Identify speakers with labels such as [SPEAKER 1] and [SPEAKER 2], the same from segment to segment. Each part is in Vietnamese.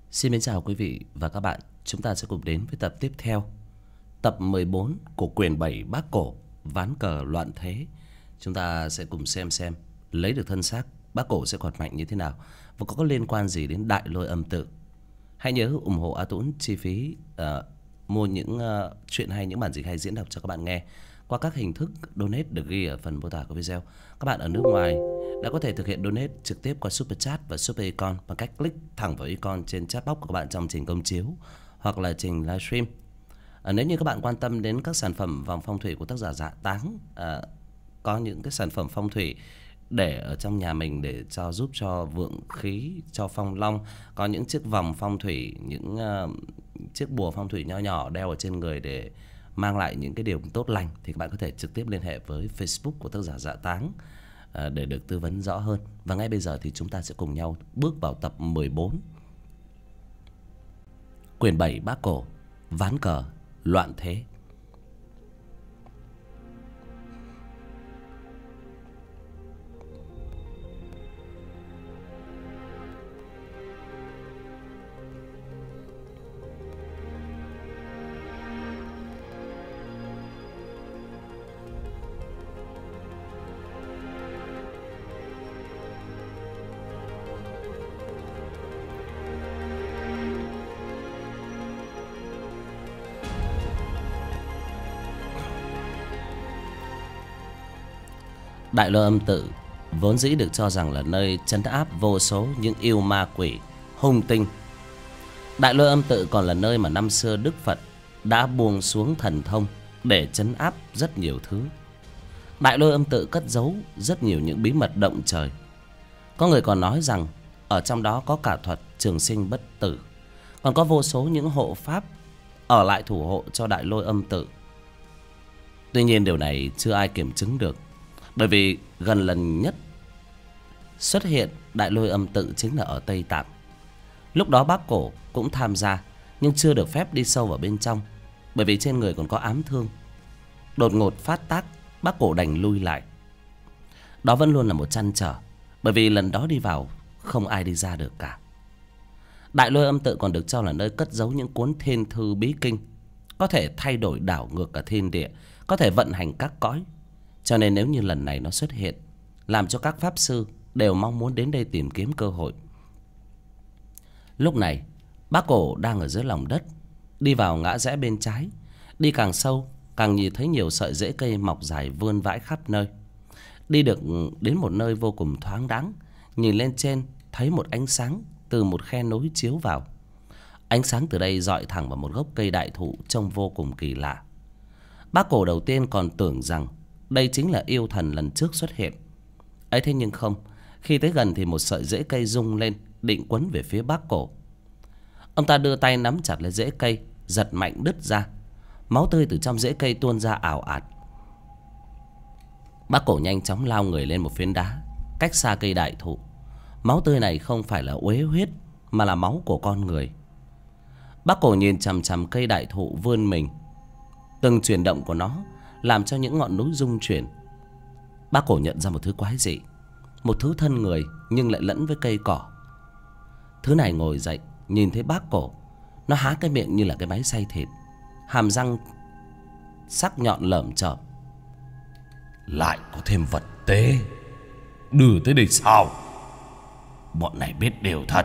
[SPEAKER 1] Xin mến chào quý vị và các bạn. Chúng ta sẽ cùng đến với tập tiếp theo, tập 14 của quyển 7 Bác Cổ Ván Cờ Loạn Thế. Chúng ta sẽ cùng xem lấy được thân xác Bác Cổ sẽ còn mạnh như thế nào và có liên quan gì đến Đại Lôi Âm Tự. Hãy nhớ ủng hộ A Tũng chi phí mua những chuyện hay, những bản dịch hay diễn đọc cho các bạn nghe qua các hình thức donate được ghi ở phần mô tả của video. Các bạn ở nước ngoài đã có thể thực hiện donate trực tiếp qua Super Chat và Super Icon bằng cách click thẳng vào icon trên chat box của các bạn trong trình công chiếu hoặc là trình livestream. Nếu như các bạn quan tâm đến các sản phẩm vòng phong thủy của tác giả Dạ Táng, có những cái sản phẩm phong thủy để ở trong nhà mình để giúp cho vượng khí, cho phong long, có những chiếc vòng phong thủy, những chiếc bùa phong thủy nho nhỏ đeo ở trên người để mang lại những cái điều tốt lành, thì các bạn có thể trực tiếp liên hệ với Facebook của tác giả Dạ Táng để được tư vấn rõ hơn. Và ngay bây giờ thì chúng ta sẽ cùng nhau bước vào tập 14 quyển 7 Bác Cổ Ván Cờ Loạn Thế. Đại Lôi Âm Tự vốn dĩ được cho rằng là nơi trấn áp vô số những yêu ma quỷ hung tinh. Đại Lôi Âm Tự còn là nơi mà năm xưa Đức Phật đã buông xuống thần thông để trấn áp rất nhiều thứ. Đại Lôi Âm Tự cất giấu rất nhiều những bí mật động trời. Có người còn nói rằng ở trong đó có cả thuật trường sinh bất tử, còn có vô số những hộ pháp ở lại thủ hộ cho Đại Lôi Âm Tự. Tuy nhiên điều này chưa ai kiểm chứng được, bởi vì gần lần nhất xuất hiện Đại Lôi Âm Tự chính là ở Tây Tạng. Lúc đó Bác Cổ cũng tham gia, nhưng chưa được phép đi sâu vào bên trong, bởi vì trên người còn có ám thương. Đột ngột phát tác, Bác Cổ đành lui lại. Đó vẫn luôn là một trăn trở, bởi vì lần đó đi vào không ai đi ra được cả. Đại Lôi Âm Tự còn được cho là nơi cất giấu những cuốn thiên thư bí kinh, có thể thay đổi đảo ngược cả thiên địa, có thể vận hành các cõi. Cho nên nếu như lần này nó xuất hiện, làm cho các pháp sư đều mong muốn đến đây tìm kiếm cơ hội. Lúc này Bác Cổ đang ở dưới lòng đất, đi vào ngã rẽ bên trái. Đi càng sâu càng nhìn thấy nhiều sợi rễ cây mọc dài vươn vãi khắp nơi. Đi được đến một nơi vô cùng thoáng đãng, nhìn lên trên thấy một ánh sáng từ một khe núi chiếu vào. Ánh sáng từ đây dọi thẳng vào một gốc cây đại thụ trông vô cùng kỳ lạ. Bác Cổ đầu tiên còn tưởng rằng đây chính là yêu thần lần trước xuất hiện. Ấy thế nhưng không, khi tới gần thì một sợi rễ cây rung lên, định quấn về phía Bác Cổ. Ông ta đưa tay nắm chặt lấy rễ cây, giật mạnh đứt ra. Máu tươi từ trong rễ cây tuôn ra ào ạt. Bác Cổ nhanh chóng lao người lên một phiến đá cách xa cây đại thụ. Máu tươi này không phải là uế huyết, mà là máu của con người. Bác Cổ nhìn chằm chằm cây đại thụ vươn mình. Từng chuyển động của nó làm cho những ngọn núi rung chuyển. Bác Cổ nhận ra một thứ quái dị, một thứ thân người nhưng lại lẫn với cây cỏ. Thứ này ngồi dậy nhìn thấy Bác Cổ, nó há cái miệng như là cái máy xay thịt, hàm răng sắc nhọn lởm chởm.
[SPEAKER 2] Lại có thêm vật tế đưa tới đây sao? Bọn này biết điều thật.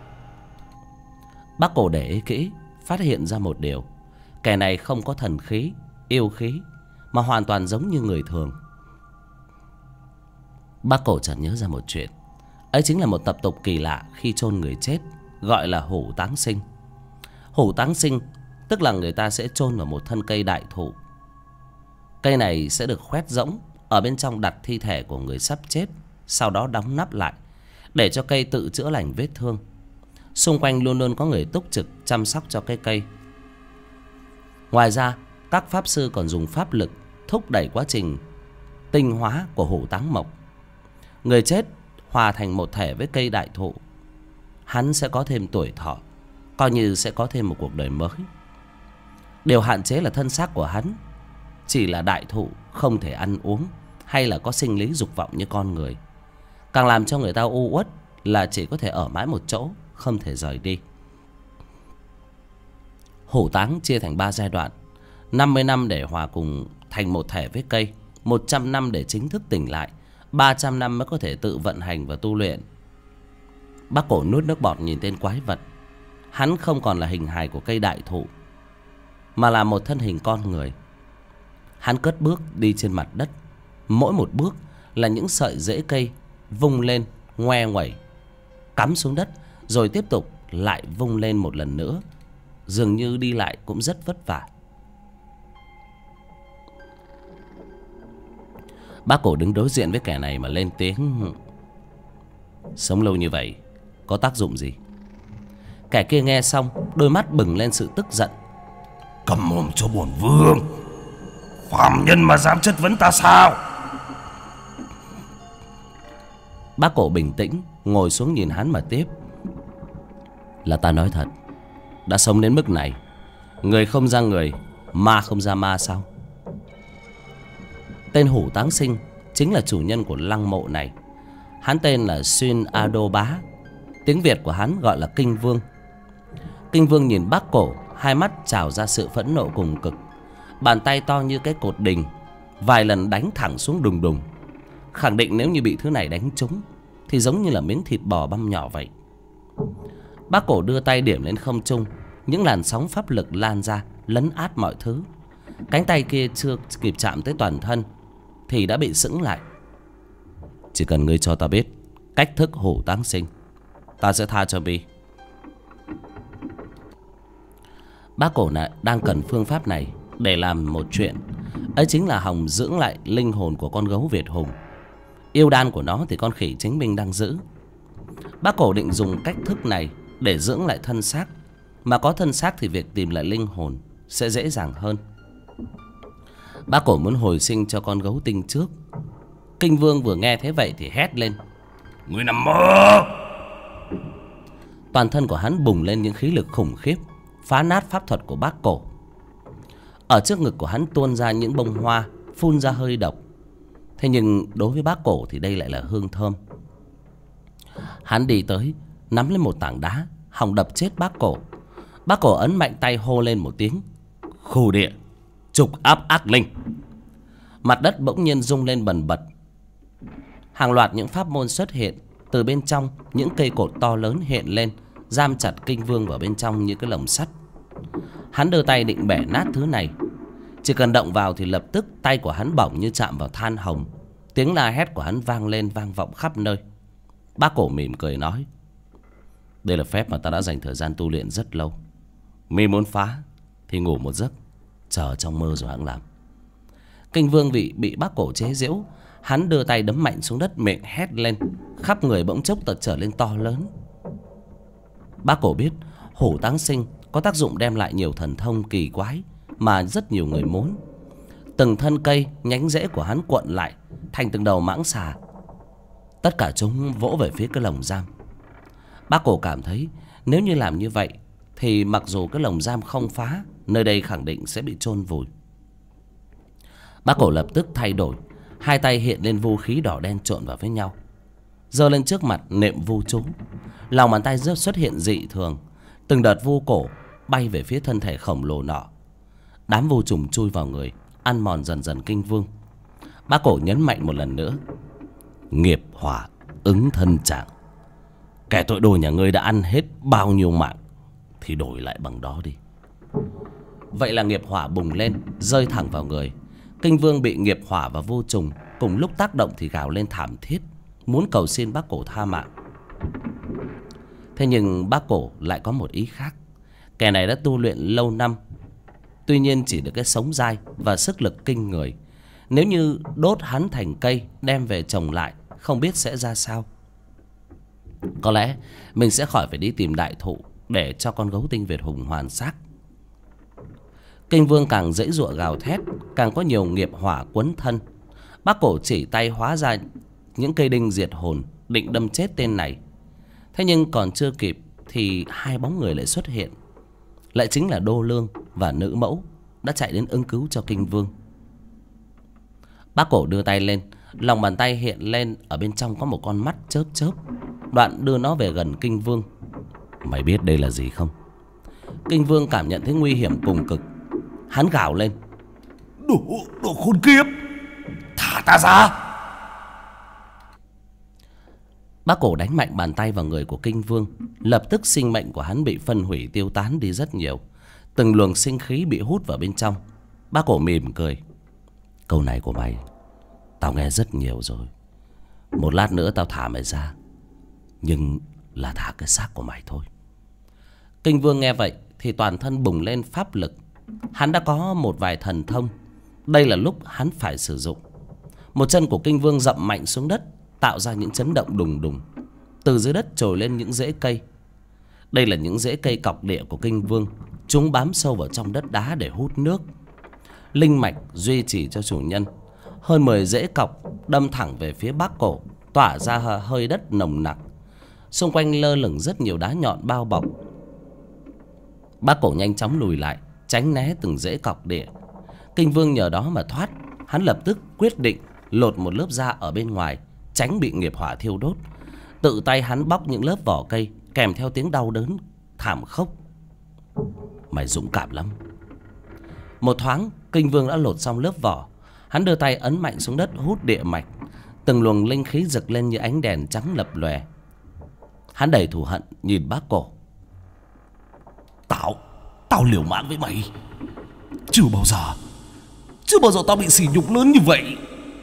[SPEAKER 1] Bác Cổ để ý kỹ, phát hiện ra một điều: kẻ này không có thần khí, yêu khí, mà hoàn toàn giống như người thường. Bác Cổ chợt nhớ ra một chuyện. Ấy chính là một tập tục kỳ lạ khi chôn người chết, gọi là hủ táng sinh. Hủ táng sinh tức là người ta sẽ chôn vào một thân cây đại thụ. Cây này sẽ được khoét rỗng, ở bên trong đặt thi thể của người sắp chết, sau đó đóng nắp lại để cho cây tự chữa lành vết thương. Xung quanh luôn luôn có người túc trực chăm sóc cho cái cây. Ngoài ra, các pháp sư còn dùng pháp lực thúc đẩy quá trình tinh hóa của hủ táng mộc. Người chết hòa thành một thể với cây đại thụ, hắn sẽ có thêm tuổi thọ, coi như sẽ có thêm một cuộc đời mới. Điều hạn chế là thân xác của hắn chỉ là đại thụ, không thể ăn uống hay là có sinh lý dục vọng như con người. Càng làm cho người ta u uất là chỉ có thể ở mãi một chỗ, không thể rời đi. Hổ táng chia thành 3 giai đoạn: 50 năm để hòa cùng thành một thể với cây, 100 năm để chính thức tỉnh lại, 300 năm mới có thể tự vận hành và tu luyện. Bác Cổ nuốt nước bọt nhìn tên quái vật. Hắn không còn là hình hài của cây đại thụ, mà là một thân hình con người. Hắn cất bước đi trên mặt đất. Mỗi một bước là những sợi rễ cây vung lên ngoe nguẩy, cắm xuống đất, rồi tiếp tục lại vung lên một lần nữa. Dường như đi lại cũng rất vất vả. Bác Cổ đứng đối diện với kẻ này mà lên tiếng: sống lâu như vậy có tác dụng gì? Kẻ kia nghe xong, đôi mắt bừng lên sự tức giận.
[SPEAKER 2] Cầm mồm cho bổn vương! Phàm nhân mà dám chất vấn ta sao?
[SPEAKER 1] Bác Cổ bình tĩnh ngồi xuống nhìn hắn mà tiếp: là ta nói thật, đã sống đến mức này, người không ra người, ma không ra ma sao? Tên Hủ Táng Sinh chính là chủ nhân của lăng mộ này. Hắn tên là Xuyên A Đô Bá, tiếng Việt của hắn gọi là Kinh Vương. Kinh Vương nhìn Bác Cổ, hai mắt trào ra sự phẫn nộ cùng cực. Bàn tay to như cái cột đình, vài lần đánh thẳng xuống đùng đùng, khẳng định nếu như bị thứ này đánh trúng thì giống như là miếng thịt bò băm nhỏ vậy. Bác Cổ đưa tay điểm lên không trung, những làn sóng pháp lực lan ra lấn át mọi thứ. Cánh tay kia chưa kịp chạm tới toàn thân thì đã bị sững lại. Chỉ cần ngươi cho ta biết cách thức Hổ Táng Sinh, ta sẽ tha cho mi. Bác Cổ này đang cần phương pháp này để làm một chuyện, ấy chính là hòng dưỡng lại linh hồn của con gấu Việt Hùng. Yêu đan của nó thì con khỉ chính mình đang giữ. Bác Cổ định dùng cách thức này để dưỡng lại thân xác, mà có thân xác thì việc tìm lại linh hồn sẽ dễ dàng hơn. Bác Cổ muốn hồi sinh cho con gấu tinh trước. Kinh Vương vừa nghe thế vậy thì hét lên:
[SPEAKER 2] Ngươi nằm mơ!
[SPEAKER 1] Toàn thân của hắn bùng lên những khí lực khủng khiếp, phá nát pháp thuật của Bác Cổ. Ở trước ngực của hắn tuôn ra những bông hoa, phun ra hơi độc. Thế nhưng đối với Bác Cổ thì đây lại là hương thơm. Hắn đi tới, nắm lên một tảng đá, hòng đập chết Bác Cổ. Bác Cổ ấn mạnh tay hô lên một tiếng: Khu địa, trục áp ác linh. Mặt đất bỗng nhiên rung lên bần bật. Hàng loạt những pháp môn xuất hiện. Từ bên trong, những cây cột to lớn hiện lên, giam chặt Kinh Vương vào bên trong như cái lồng sắt. Hắn đưa tay định bẻ nát thứ này. Chỉ cần động vào thì lập tức tay của hắn bỏng như chạm vào than hồng. Tiếng la hét của hắn vang lên vang vọng khắp nơi. Bác Cổ mỉm cười nói: Đây là phép mà ta đã dành thời gian tu luyện rất lâu. Mi muốn phá thì ngủ một giấc, chờ trong mơ rồi hẵng làm. Kinh Vương bị Bác Cổ chế giễu, hắn đưa tay đấm mạnh xuống đất, miệng hét lên, khắp người bỗng chốc trở lên to lớn. Bác Cổ biết Hổ Táng Sinh có tác dụng đem lại nhiều thần thông kỳ quái mà rất nhiều người muốn. Từng thân cây, nhánh rễ của hắn cuộn lại thành từng đầu mãng xà. Tất cả chúng vỗ về phía cái lồng giam. Bác Cổ cảm thấy nếu như làm như vậy thì mặc dù cái lồng giam không phá, nơi đây khẳng định sẽ bị chôn vùi. Bác Cổ lập tức thay đổi, hai tay hiện lên vu khí đỏ đen trộn vào với nhau, giơ lên trước mặt niệm vu chú. Lòng bàn tay xuất hiện dị thường, từng đợt vu cổ bay về phía thân thể khổng lồ nọ. Đám vu trùng chui vào người, ăn mòn dần dần Kinh Vương. Bác Cổ nhấn mạnh một lần nữa: Nghiệp hỏa ứng thân trạng. Kẻ tội đồ nhà ngươi đã ăn hết bao nhiêu mạng thì đổi lại bằng đó đi. Vậy là nghiệp hỏa bùng lên, rơi thẳng vào người. Kinh Vương bị nghiệp hỏa và vô trùng cùng lúc tác động thì gào lên thảm thiết, muốn cầu xin Bác Cổ tha mạng. Thế nhưng Bác Cổ lại có một ý khác. Kẻ này đã tu luyện lâu năm, tuy nhiên chỉ được cái sống dai và sức lực kinh người. Nếu như đốt hắn thành cây đem về trồng lại, không biết sẽ ra sao. Có lẽ mình sẽ khỏi phải đi tìm đại thụ để cho con gấu tinh Việt Hùng hoàn xác. Kinh Vương càng dãy giụa gào thét, càng có nhiều nghiệp hỏa quấn thân. Bác Cổ chỉ tay hóa ra những cây đinh diệt hồn, định đâm chết tên này. Thế nhưng còn chưa kịp thì hai bóng người lại xuất hiện. Lại chính là Đô Lương và Nữ Mẫu đã chạy đến ứng cứu cho Kinh Vương. Bác Cổ đưa tay lên, lòng bàn tay hiện lên, ở bên trong có một con mắt chớp chớp. Đoạn đưa nó về gần Kinh Vương. Mày biết đây là gì không? Kinh Vương cảm nhận thấy nguy hiểm cùng cực. Hắn gào lên:
[SPEAKER 2] Đồ khốn kiếp, thả ta ra.
[SPEAKER 1] Bác Cổ đánh mạnh bàn tay vào người của Kinh Vương. Lập tức sinh mệnh của hắn bị phân hủy tiêu tán đi rất nhiều. Từng luồng sinh khí bị hút vào bên trong. Bác Cổ mỉm cười: câu này của mày tao nghe rất nhiều rồi. Một lát nữa tao thả mày ra, nhưng là thả cái xác của mày thôi. Kinh Vương nghe vậy thì toàn thân bùng lên pháp lực. Hắn đã có một vài thần thông. Đây là lúc hắn phải sử dụng. Một chân của Kinh Vương dậm mạnh xuống đất, tạo ra những chấn động đùng đùng. Từ dưới đất trồi lên những rễ cây. Đây là những rễ cây cọc địa của Kinh Vương. Chúng bám sâu vào trong đất đá để hút nước. Linh mạch duy trì cho chủ nhân. Hơn 10 rễ cọc đâm thẳng về phía Bác Cổ, tỏa ra hơi đất nồng nặc. Xung quanh lơ lửng rất nhiều đá nhọn bao bọc. Bác Cổ nhanh chóng lùi lại, tránh né từng rễ cọc địa. Kinh Vương nhờ đó mà thoát. Hắn lập tức quyết định lột một lớp da ở bên ngoài, tránh bị nghiệp hỏa thiêu đốt. Tự tay hắn bóc những lớp vỏ cây, kèm theo tiếng đau đớn thảm khốc. Mày dũng cảm lắm. Một thoáng Kinh Vương đã lột xong lớp vỏ. Hắn đưa tay ấn mạnh xuống đất, hút địa mạch. Từng luồng linh khí rực lên như ánh đèn trắng lập lòe. Hắn đầy thù hận nhìn Bác Cổ:
[SPEAKER 2] Tao liều mạng với mày. Chưa bao giờ tao bị sỉ nhục lớn như vậy.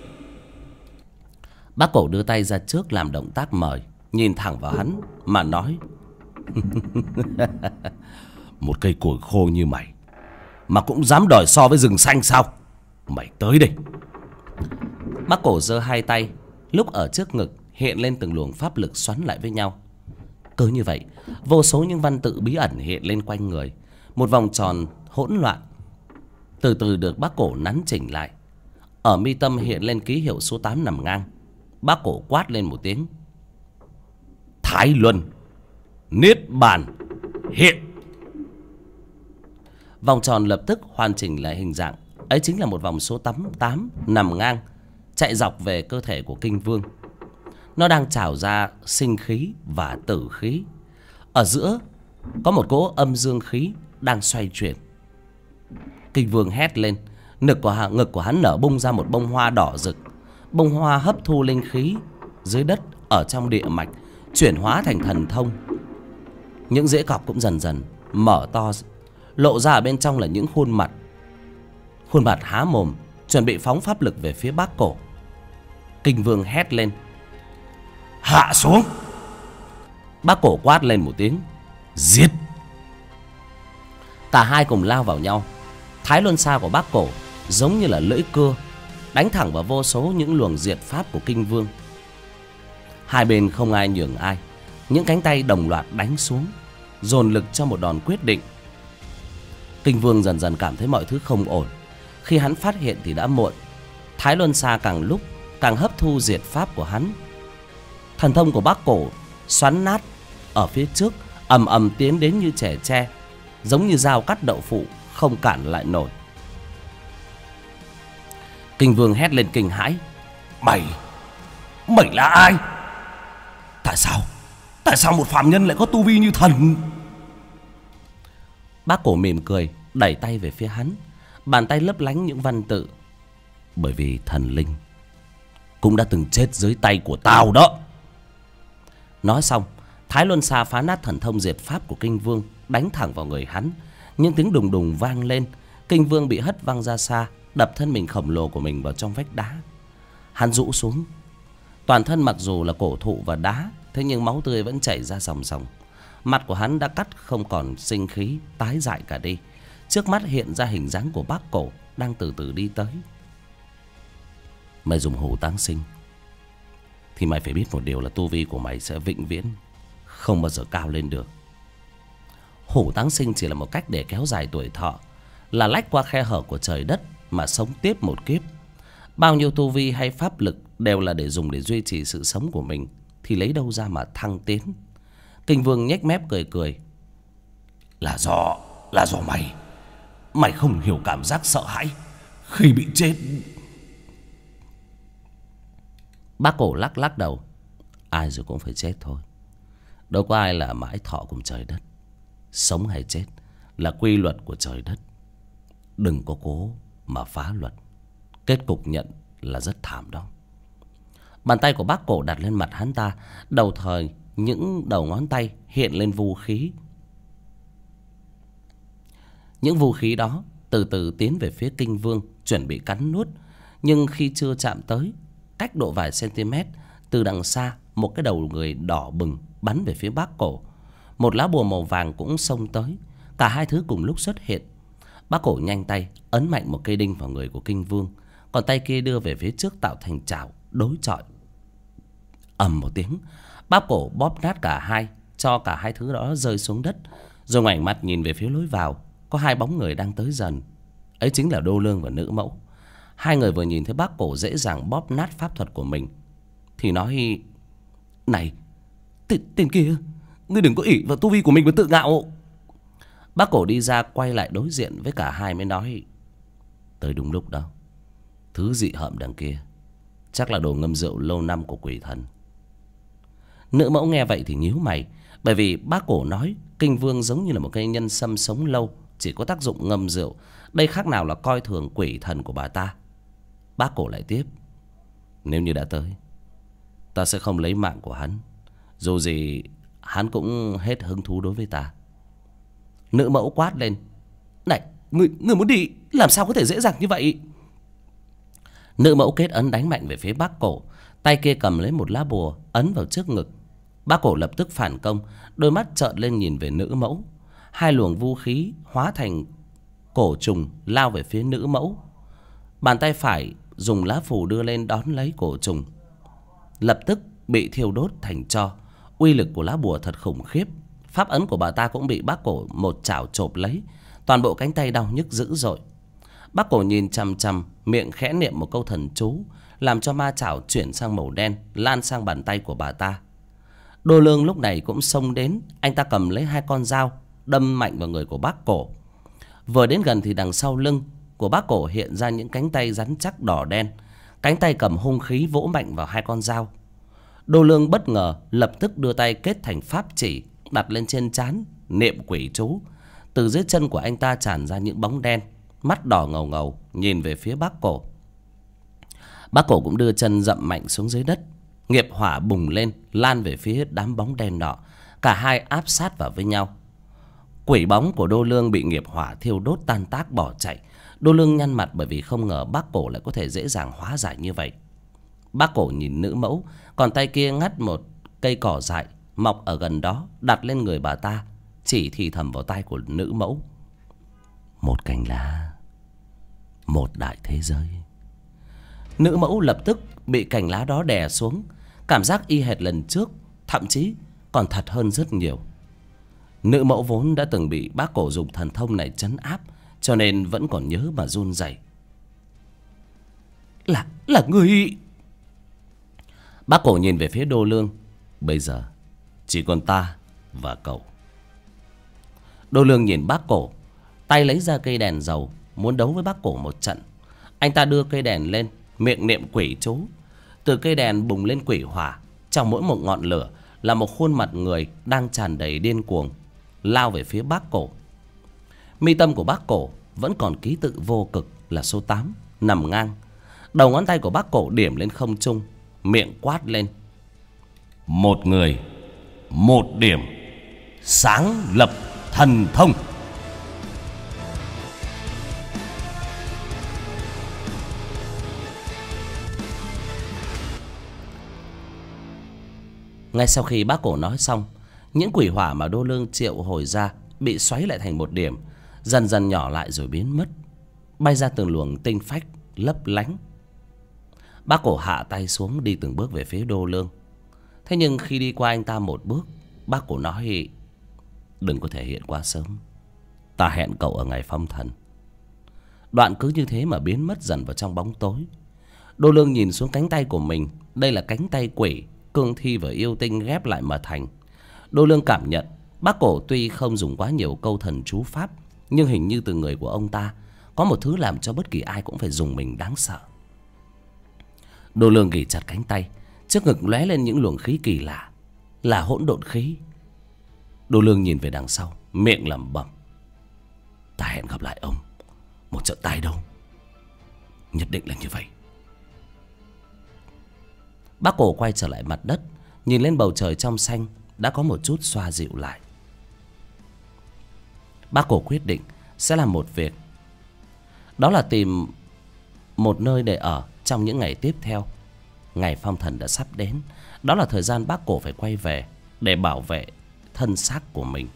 [SPEAKER 1] Bác Cổ đưa tay ra trước làm động tác mời, nhìn thẳng vào hắn mà nói:
[SPEAKER 2] một cây củi khô như mày mà cũng dám đòi so với rừng xanh sao? Mày tới đây.
[SPEAKER 1] Bác Cổ giơ hai tay, lúc ở trước ngực hiện lên từng luồng pháp lực xoắn lại với nhau. Cứ như vậy, vô số những văn tự bí ẩn hiện lên quanh người. Một vòng tròn hỗn loạn từ từ được Bác Cổ nắn chỉnh lại. Ở mi tâm hiện lên ký hiệu số 8 nằm ngang. Bác Cổ quát lên một tiếng:
[SPEAKER 2] Thái Luân Niết Bàn hiện.
[SPEAKER 1] Vòng tròn lập tức hoàn chỉnh lại hình dạng. Ấy chính là một vòng số 8 nằm ngang, chạy dọc về cơ thể của Kinh Vương. Nó đang trào ra sinh khí và tử khí. Ở giữa có một cỗ âm dương khí đang xoay chuyển. Kinh Vương hét lên. Ngực của hắn nở bung ra một bông hoa đỏ rực. Bông hoa hấp thu linh khí dưới đất ở trong địa mạch, chuyển hóa thành thần thông. Những rễ cọc cũng dần dần mở to, lộ ra ở bên trong là những khuôn mặt. Khuôn mặt há mồm, chuẩn bị phóng pháp lực về phía Bác Cổ. Kinh Vương hét lên:
[SPEAKER 2] Hạ xuống.
[SPEAKER 1] Bác Cổ quát lên một tiếng:
[SPEAKER 2] Giết.
[SPEAKER 1] Cả hai cùng lao vào nhau. Thái Luân Sa của Bác Cổ giống như là lưỡi cưa, đánh thẳng vào vô số những luồng diệt pháp của Kinh Vương. Hai bên không ai nhường ai. Những cánh tay đồng loạt đánh xuống, dồn lực cho một đòn quyết định. Kinh Vương dần dần cảm thấy mọi thứ không ổn. Khi hắn phát hiện thì đã muộn. Thái Luân Sa càng lúc càng hấp thu diệt pháp của hắn. Thần thông của Bác Cổ xoắn nát ở phía trước, ầm ầm tiến đến như trẻ tre, giống như dao cắt đậu phụ, không cản lại nổi. Kinh Vương hét lên kinh hãi:
[SPEAKER 2] Mày là ai? Tại sao một phàm nhân lại có tu vi như thần?
[SPEAKER 1] Bác Cổ mỉm cười, đẩy tay về phía hắn. Bàn tay lấp lánh những văn tự:
[SPEAKER 2] Bởi vì thần linh cũng đã từng chết dưới tay của tao đó.
[SPEAKER 1] Nói xong, Thái Luân Sa phá nát thần thông diệt pháp của Kinh Vương, đánh thẳng vào người hắn. Những tiếng đùng đùng vang lên. Kinh Vương bị hất văng ra xa, đập thân mình khổng lồ của mình vào trong vách đá. Hắn rũ xuống. Toàn thân mặc dù là cổ thụ và đá, thế nhưng máu tươi vẫn chảy ra ròng ròng. Mặt của hắn đã cắt không còn sinh khí, tái dại cả đi. Trước mắt hiện ra hình dáng của Bác Cổ đang từ từ đi tới. Mày dùng hổ táng sinh thì mày phải biết một điều là tu vi của mày sẽ vĩnh viễn không bao giờ cao lên được. Hổ táng sinh chỉ là một cách để kéo dài tuổi thọ, là lách qua khe hở của trời đất mà sống tiếp một kiếp. Bao nhiêu tu vi hay pháp lực đều là để dùng để duy trì sự sống của mình, thì lấy đâu ra mà thăng tiến. Kinh Vương nhếch mép cười cười:
[SPEAKER 2] Là do mày không hiểu cảm giác sợ hãi khi bị chết.
[SPEAKER 1] Bác Cổ lắc lắc đầu: Ai rồi cũng phải chết thôi. Đâu có ai là mãi thọ cùng trời đất. Sống hay chết là quy luật của trời đất. Đừng có cố mà phá luật, kết cục nhận là rất thảm đó. Bàn tay của bác cổ đặt lên mặt hắn ta, đầu thời những đầu ngón tay hiện lên vũ khí. Những vũ khí đó từ từ tiến về phía Kinh Vương, chuẩn bị cắn nuốt. Nhưng khi chưa chạm tới, cách độ vài cm, từ đằng xa một cái đầu người đỏ bừng bắn về phía bác cổ. Một lá bùa màu vàng cũng xông tới. Cả hai thứ cùng lúc xuất hiện. Bác cổ nhanh tay ấn mạnh một cây đinh vào người của Kinh Vương, còn tay kia đưa về phía trước tạo thành chảo đối chọi. Ầm một tiếng, bác cổ bóp nát cả hai, cho cả hai thứ đó rơi xuống đất, rồi ngoảnh mặt nhìn về phía lối vào. Có hai bóng người đang tới dần. Ấy chính là Đô Lương và Nữ Mẫu. Hai người vừa nhìn thấy bác cổ dễ dàng bóp nát pháp thuật của mình thì nói: "Này, tên kia, ngươi đừng có ỷ vào tu vi của mình mà tự ngạo." Bác cổ đi ra quay lại đối diện với cả hai mới nói: "Tới đúng lúc đó. Thứ dị hợm đằng kia chắc là đồ ngâm rượu lâu năm của quỷ thần." Nữ Mẫu nghe vậy thì nhíu mày, bởi vì bác cổ nói Kinh Vương giống như là một cây nhân sâm sống lâu, chỉ có tác dụng ngâm rượu. Đây khác nào là coi thường quỷ thần của bà ta. Bác cổ lại tiếp: "Nếu như đã tới, ta sẽ không lấy mạng của hắn. Dù gì hắn cũng hết hứng thú đối với ta." Nữ Mẫu quát lên: "Này, ngươi muốn đi, làm sao có thể dễ dàng như vậy?" Nữ Mẫu kết ấn đánh mạnh về phía bác cổ, tay kia cầm lấy một lá bùa ấn vào trước ngực. Bác cổ lập tức phản công, đôi mắt trợn lên nhìn về Nữ Mẫu. Hai luồng vũ khí hóa thành cổ trùng lao về phía Nữ Mẫu. Bàn tay phải dùng lá phù đưa lên đón lấy cổ trùng, lập tức bị thiêu đốt thành tro. Uy lực của lá bùa thật khủng khiếp. Pháp ấn của bà ta cũng bị bác cổ một chảo chộp lấy, toàn bộ cánh tay đau nhức dữ dội. Bác cổ nhìn chằm chằm, miệng khẽ niệm một câu thần chú, làm cho ma chảo chuyển sang màu đen, lan sang bàn tay của bà ta. Đô Lương lúc này cũng xông đến, anh ta cầm lấy hai con dao đâm mạnh vào người của bác cổ. Vừa đến gần thì đằng sau lưng của bác cổ hiện ra những cánh tay rắn chắc đỏ đen, cánh tay cầm hung khí vỗ mạnh vào hai con dao. Đô Lương bất ngờ lập tức đưa tay kết thành pháp chỉ, đặt lên trên trán, niệm quỷ chú. Từ dưới chân của anh ta tràn ra những bóng đen, mắt đỏ ngầu ngầu nhìn về phía bác cổ. Bác cổ cũng đưa chân dậm mạnh xuống dưới đất, nghiệp hỏa bùng lên lan về phía đám bóng đen nọ. Cả hai áp sát vào với nhau. Quỷ bóng của Đô Lương bị nghiệp hỏa thiêu đốt tan tác bỏ chạy. Đô Lương nhăn mặt bởi vì không ngờ bác cổ lại có thể dễ dàng hóa giải như vậy. Bác cổ nhìn Nữ Mẫu, còn tay kia ngắt một cây cỏ dại mọc ở gần đó đặt lên người bà ta, chỉ thì thầm vào tai của Nữ Mẫu: "Một cành lá, một đại thế giới." Nữ Mẫu lập tức bị cành lá đó đè xuống, cảm giác y hệt lần trước, thậm chí còn thật hơn rất nhiều. Nữ Mẫu vốn đã từng bị bác cổ dùng thần thông này trấn áp, cho nên vẫn còn nhớ mà run rẩy. Là người?" Bác cổ nhìn về phía Đô Lương: "Bây giờ chỉ còn ta và cậu." Đô Lương nhìn bác cổ, tay lấy ra cây đèn dầu muốn đấu với bác cổ một trận. Anh ta đưa cây đèn lên, miệng niệm quỷ chú. Từ cây đèn bùng lên quỷ hỏa, trong mỗi một ngọn lửa là một khuôn mặt người đang tràn đầy điên cuồng lao về phía bác cổ. Mi tâm của bác cổ vẫn còn ký tự vô cực là số 8 nằm ngang. Đầu ngón tay của bác cổ điểm lên không trung, miệng quát lên: "Một người, một điểm, sáng lập thần thông." Ngay sau khi bác cổ nói xong, những quỷ hỏa mà Đô Lương triệu hồi ra bị xoáy lại thành một điểm, dần dần nhỏ lại rồi biến mất, bay ra từng luồng tinh phách lấp lánh. Bác cổ hạ tay xuống đi từng bước về phía Đô Lương. Thế nhưng khi đi qua anh ta một bước, bác cổ nói: "Đừng có thể hiện quá sớm, ta hẹn cậu ở ngày phong thần." Đoạn cứ như thế mà biến mất dần vào trong bóng tối. Đô Lương nhìn xuống cánh tay của mình, đây là cánh tay quỷ, cương thi và yêu tinh ghép lại mà thành. Đô Lương cảm nhận bác cổ tuy không dùng quá nhiều câu thần chú pháp, nhưng hình như từ người của ông ta có một thứ làm cho bất kỳ ai cũng phải dùng mình đáng sợ. Đô Lương ghì chặt cánh tay, trước ngực lóe lên những luồng khí kỳ lạ, là hỗn độn khí. Đô Lương nhìn về đằng sau, miệng lẩm bẩm:
[SPEAKER 2] Ta hẹn gặp lại ông một trận tái đấu. Nhất định là như vậy.
[SPEAKER 1] Bác Cổ quay trở lại mặt đất, nhìn lên bầu trời trong xanh đã có một chút xoa dịu lại. Bác Cổ quyết định sẽ làm một việc, đó là tìm một nơi để ở trong những ngày tiếp theo. Ngày phong thần đã sắp đến, đó là thời gian bác Cổ phải quay về để bảo vệ thân xác của mình.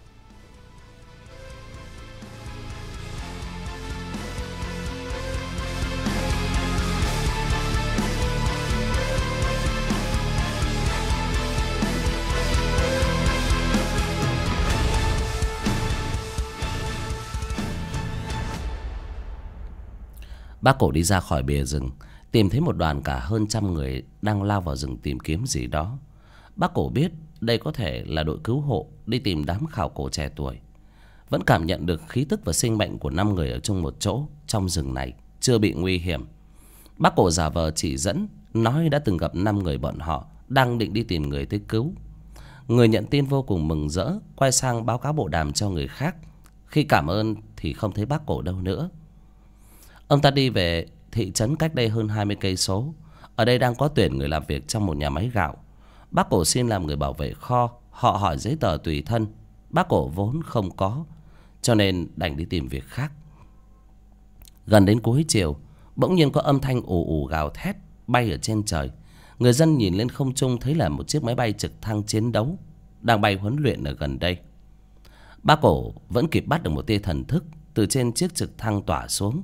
[SPEAKER 1] Bác Cổ đi ra khỏi bìa rừng, tìm thấy một đoàn cả hơn 100 người đang lao vào rừng tìm kiếm gì đó. Bác Cổ biết đây có thể là đội cứu hộ đi tìm đám khảo cổ trẻ tuổi. Vẫn cảm nhận được khí tức và sinh mệnh của 5 người ở chung một chỗ trong rừng này chưa bị nguy hiểm. Bác Cổ giả vờ chỉ dẫn, nói đã từng gặp 5 người bọn họ đang định đi tìm người tới cứu. Người nhận tin vô cùng mừng rỡ, quay sang báo cáo bộ đàm cho người khác. Khi cảm ơn thì không thấy bác Cổ đâu nữa. Ông ta đi về thị trấn cách đây hơn 20 cây số. Ở đây đang có tuyển người làm việc trong một nhà máy gạo. Bác Cổ xin làm người bảo vệ kho. Họ hỏi giấy tờ tùy thân, bác Cổ vốn không có, cho nên đành đi tìm việc khác. Gần đến cuối chiều, bỗng nhiên có âm thanh ù ù gào thét bay ở trên trời. Người dân nhìn lên không trung thấy là một chiếc máy bay trực thăng chiến đấu đang bay huấn luyện ở gần đây. Bác Cổ vẫn kịp bắt được một tia thần thức từ trên chiếc trực thăng tỏa xuống.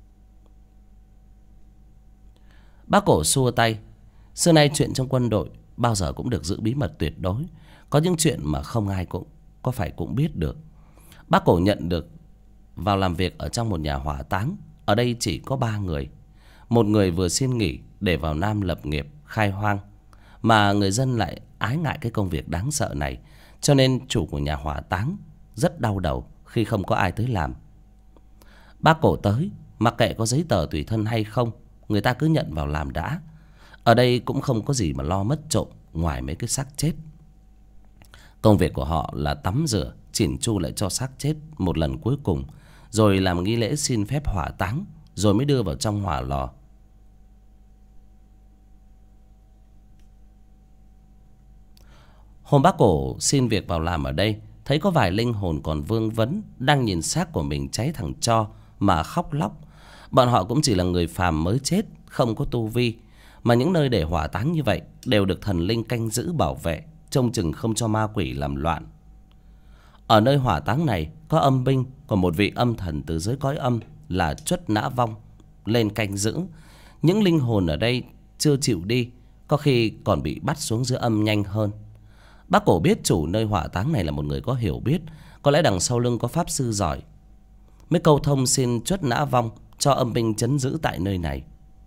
[SPEAKER 1] Bác Cổ xua tay. Xưa nay chuyện trong quân đội bao giờ cũng được giữ bí mật tuyệt đối. Có những chuyện mà không ai cũng biết được. Bác Cổ nhận được vào làm việc ở trong một nhà hỏa táng. Ở đây chỉ có 3 người. Một người vừa xin nghỉ để vào Nam lập nghiệp khai hoang, mà người dân lại ái ngại cái công việc đáng sợ này, cho nên chủ của nhà hỏa táng rất đau đầu khi không có ai tới làm. Bác Cổ tới, mặc kệ có giấy tờ tùy thân hay không, người ta cứ nhận vào làm đã. Ở đây cũng không có gì mà lo mất trộm ngoài mấy cái xác chết. Công việc của họ là tắm rửa, chỉn chu lại cho xác chết một lần cuối cùng, rồi làm nghi lễ xin phép hỏa táng, rồi mới đưa vào trong hỏa lò. Hôm bác Cổ xin việc vào làm ở đây, thấy có vài linh hồn còn vương vấn đang nhìn xác của mình cháy thẳng tro mà khóc lóc. Bọn họ cũng chỉ là người phàm mới chết, không có tu vi, mà những nơi để hỏa táng như vậy đều được thần linh canh giữ bảo vệ, trông chừng không cho ma quỷ làm loạn. Ở nơi hỏa táng này có âm binh, còn một vị âm thần từ dưới cõi âm là Chuất Nã Vong lên canh giữ. Những linh hồn ở đây chưa chịu đi, có khi còn bị bắt xuống dưới âm nhanh hơn. Bác Cổ biết chủ nơi hỏa táng này là một người có hiểu biết, có lẽ đằng sau lưng có pháp sư giỏi, mới câu thông xin Chuất Nã Vong cho âm binh trấn giữ tại nơi này.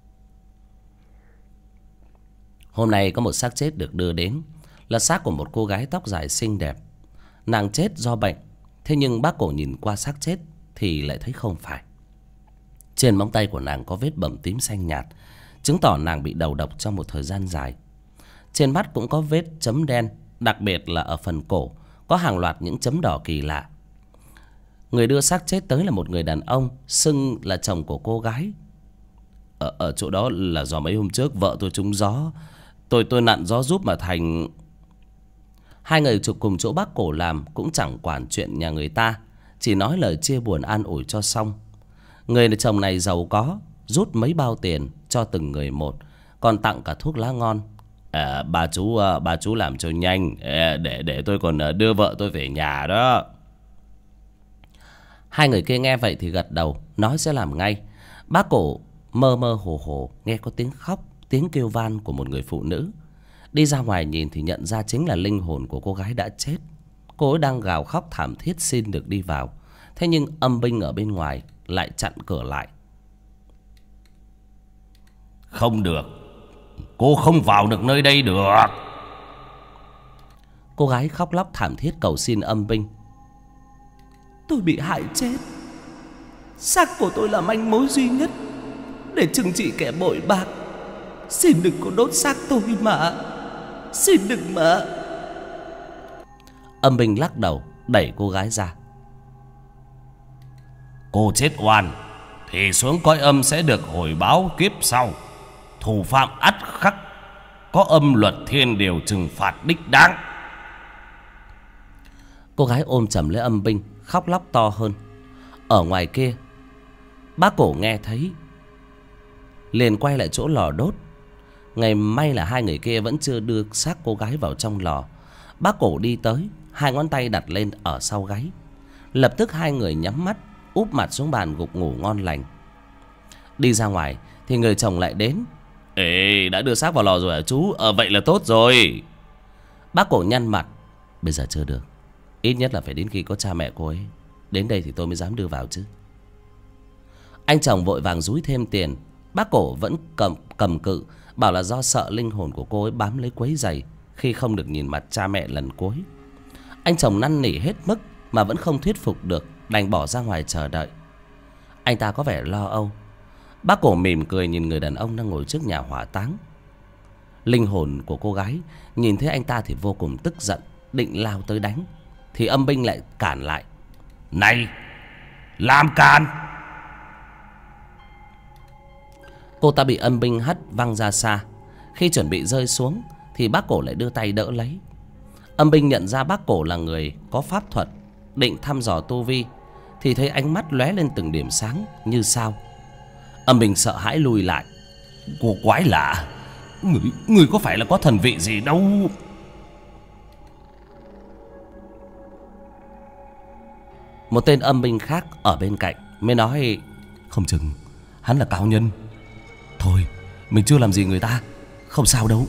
[SPEAKER 1] Hôm nay có một xác chết được đưa đến, là xác của một cô gái tóc dài xinh đẹp. Nàng chết do bệnh, thế nhưng bác Cổ nhìn qua xác chết thì lại thấy không phải. Trên móng tay của nàng có vết bầm tím xanh nhạt, chứng tỏ nàng bị đầu độc trong một thời gian dài. Trên mắt cũng có vết chấm đen, đặc biệt là ở phần cổ có hàng loạt những chấm đỏ kỳ lạ. Người đưa xác chết tới là một người đàn ông, xưng là chồng của cô gái. Ở chỗ đó là do mấy hôm trước vợ tôi trúng gió, tôi nặn gió giúp mà thành. Hai người chụp cùng chỗ bác Cổ làm cũng chẳng quản chuyện nhà người ta, chỉ nói lời chia buồn an ủi cho xong. Người chồng này giàu có, rút mấy bao tiền cho từng người một, còn tặng cả thuốc lá ngon. Bà chú làm cho nhanh, để tôi còn đưa vợ tôi về nhà đó. Hai người kia nghe vậy thì gật đầu, nói sẽ làm ngay. Bác Cổ mơ mơ hồ hồ nghe có tiếng khóc, tiếng kêu van của một người phụ nữ. Đi ra ngoài nhìn thì nhận ra chính là linh hồn của cô gái đã chết. Cô ấy đang gào khóc thảm thiết xin được đi vào, thế nhưng âm binh ở bên ngoài lại chặn cửa lại.
[SPEAKER 2] Không được, cô không vào được nơi đây được.
[SPEAKER 1] Cô gái khóc lóc thảm thiết cầu xin âm binh. Tôi bị hại chết, xác của tôi là manh mối duy nhất để trừng trị kẻ bội bạc. Xin đừng có đốt xác tôi mà, xin đừng mà. Âm binh lắc đầu đẩy cô gái ra.
[SPEAKER 2] Cô chết oan thì xuống cõi âm sẽ được hồi báo kiếp sau. Thủ phạm ắt khắc có âm luật thiên điều trừng phạt đích đáng.
[SPEAKER 1] Cô gái ôm chầm lấy âm binh, khóc lóc to hơn. Ở ngoài kia, bác Cổ nghe thấy, liền quay lại chỗ lò đốt. Ngày may là hai người kia vẫn chưa đưa xác cô gái vào trong lò. Bác Cổ đi tới, hai ngón tay đặt lên ở sau gáy. Lập tức hai người nhắm mắt, úp mặt xuống bàn gục ngủ ngon lành. Đi ra ngoài thì người chồng lại đến.
[SPEAKER 2] Ê, đã đưa xác vào lò rồi hả chú? Vậy là tốt rồi.
[SPEAKER 1] Bác Cổ nhăn mặt. Bây giờ chưa được, ít nhất là phải đến khi có cha mẹ cô ấy đến đây thì tôi mới dám đưa vào chứ. Anh chồng vội vàng dúi thêm tiền. Bác Cổ vẫn cầm cự, bảo là do sợ linh hồn của cô ấy bám lấy quấy rầy khi không được nhìn mặt cha mẹ lần cuối. Anh chồng năn nỉ hết mức mà vẫn không thuyết phục được, đành bỏ ra ngoài chờ đợi. Anh ta có vẻ lo âu. Bác Cổ mỉm cười nhìn người đàn ông đang ngồi trước nhà hỏa táng. Linh hồn của cô gái nhìn thấy anh ta thì vô cùng tức giận, định lao tới đánh, thì âm binh lại cản lại.
[SPEAKER 2] Này, làm càn!
[SPEAKER 1] Cô ta bị âm binh hất văng ra xa. Khi chuẩn bị rơi xuống thì bác Cổ lại đưa tay đỡ lấy. Âm binh nhận ra bác Cổ là người có pháp thuật, định thăm dò tu vi thì thấy ánh mắt lóe lên từng điểm sáng như sao. Âm binh sợ hãi lùi lại.
[SPEAKER 2] Cô quái lạ, người có phải là có thần vị gì đâu?
[SPEAKER 1] Một tên âm binh khác ở bên cạnh mới nói:
[SPEAKER 2] Không chừng hắn là cao nhân. Thôi, mình chưa làm gì người ta, không sao đâu.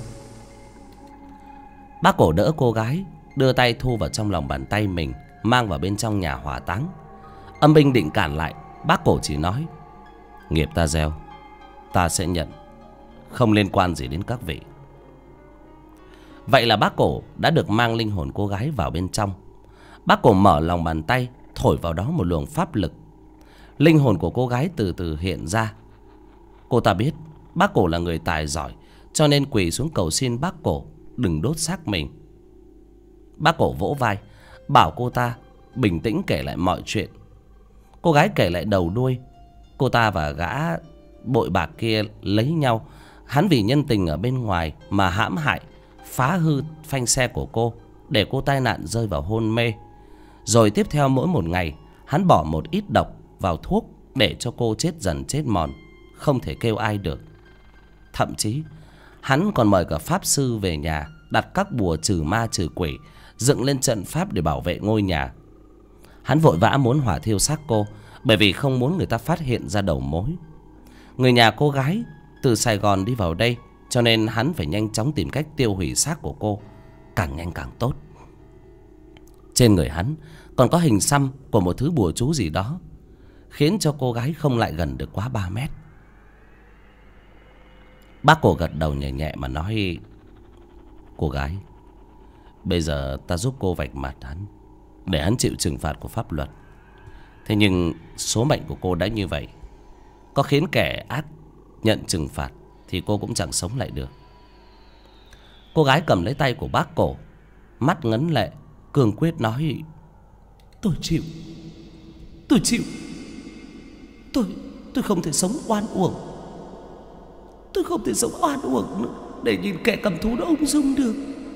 [SPEAKER 1] Bác Cổ đỡ cô gái, đưa tay thu vào trong lòng bàn tay mình, mang vào bên trong nhà hỏa táng. Âm binh định cản lại, bác Cổ chỉ nói: Nghiệp ta gieo, ta sẽ nhận, không liên quan gì đến các vị. Vậy là bác Cổ đã được mang linh hồn cô gái vào bên trong. Bác Cổ mở lòng bàn tay, thổi vào đó một luồng pháp lực. Linh hồn của cô gái từ từ hiện ra. Cô ta biết bác Cổ là người tài giỏi, cho nên quỳ xuống cầu xin bác Cổ đừng đốt xác mình. Bác Cổ vỗ vai, bảo cô ta bình tĩnh kể lại mọi chuyện. Cô gái kể lại đầu đuôi. Cô ta và gã bội bạc kia lấy nhau. Hắn vì nhân tình ở bên ngoài mà hãm hại, phá hư phanh xe của cô, để cô tai nạn rơi vào hôn mê. Rồi tiếp theo mỗi một ngày, hắn bỏ một ít độc vào thuốc để cho cô chết dần chết mòn, không thể kêu ai được. Thậm chí hắn còn mời cả pháp sư về nhà, đặt các bùa trừ ma trừ quỷ, dựng lên trận pháp để bảo vệ ngôi nhà. Hắn vội vã muốn hỏa thiêu xác cô, bởi vì không muốn người ta phát hiện ra đầu mối. Người nhà cô gái từ Sài Gòn đi vào đây, cho nên hắn phải nhanh chóng tìm cách tiêu hủy xác của cô, càng nhanh càng tốt. Trên người hắn còn có hình xăm của một thứ bùa chú gì đó, khiến cho cô gái không lại gần được quá 3 mét. Bác Cổ gật đầu nhẹ nhẹ mà nói: Cô gái, bây giờ ta giúp cô vạch mặt hắn, để hắn chịu trừng phạt của pháp luật. Thế nhưng số mệnh của cô đã như vậy, có khiến kẻ ác nhận trừng phạt thì cô cũng chẳng sống lại được. Cô gái cầm lấy tay của bác Cổ, mắt ngấn lệ, cương quyết nói: Tôi chịu. Tôi chịu. Tôi không thể sống oan uổng. Tôi không thể sống oan uổng nữa, để nhìn kẻ cầm thú nó ung dung được.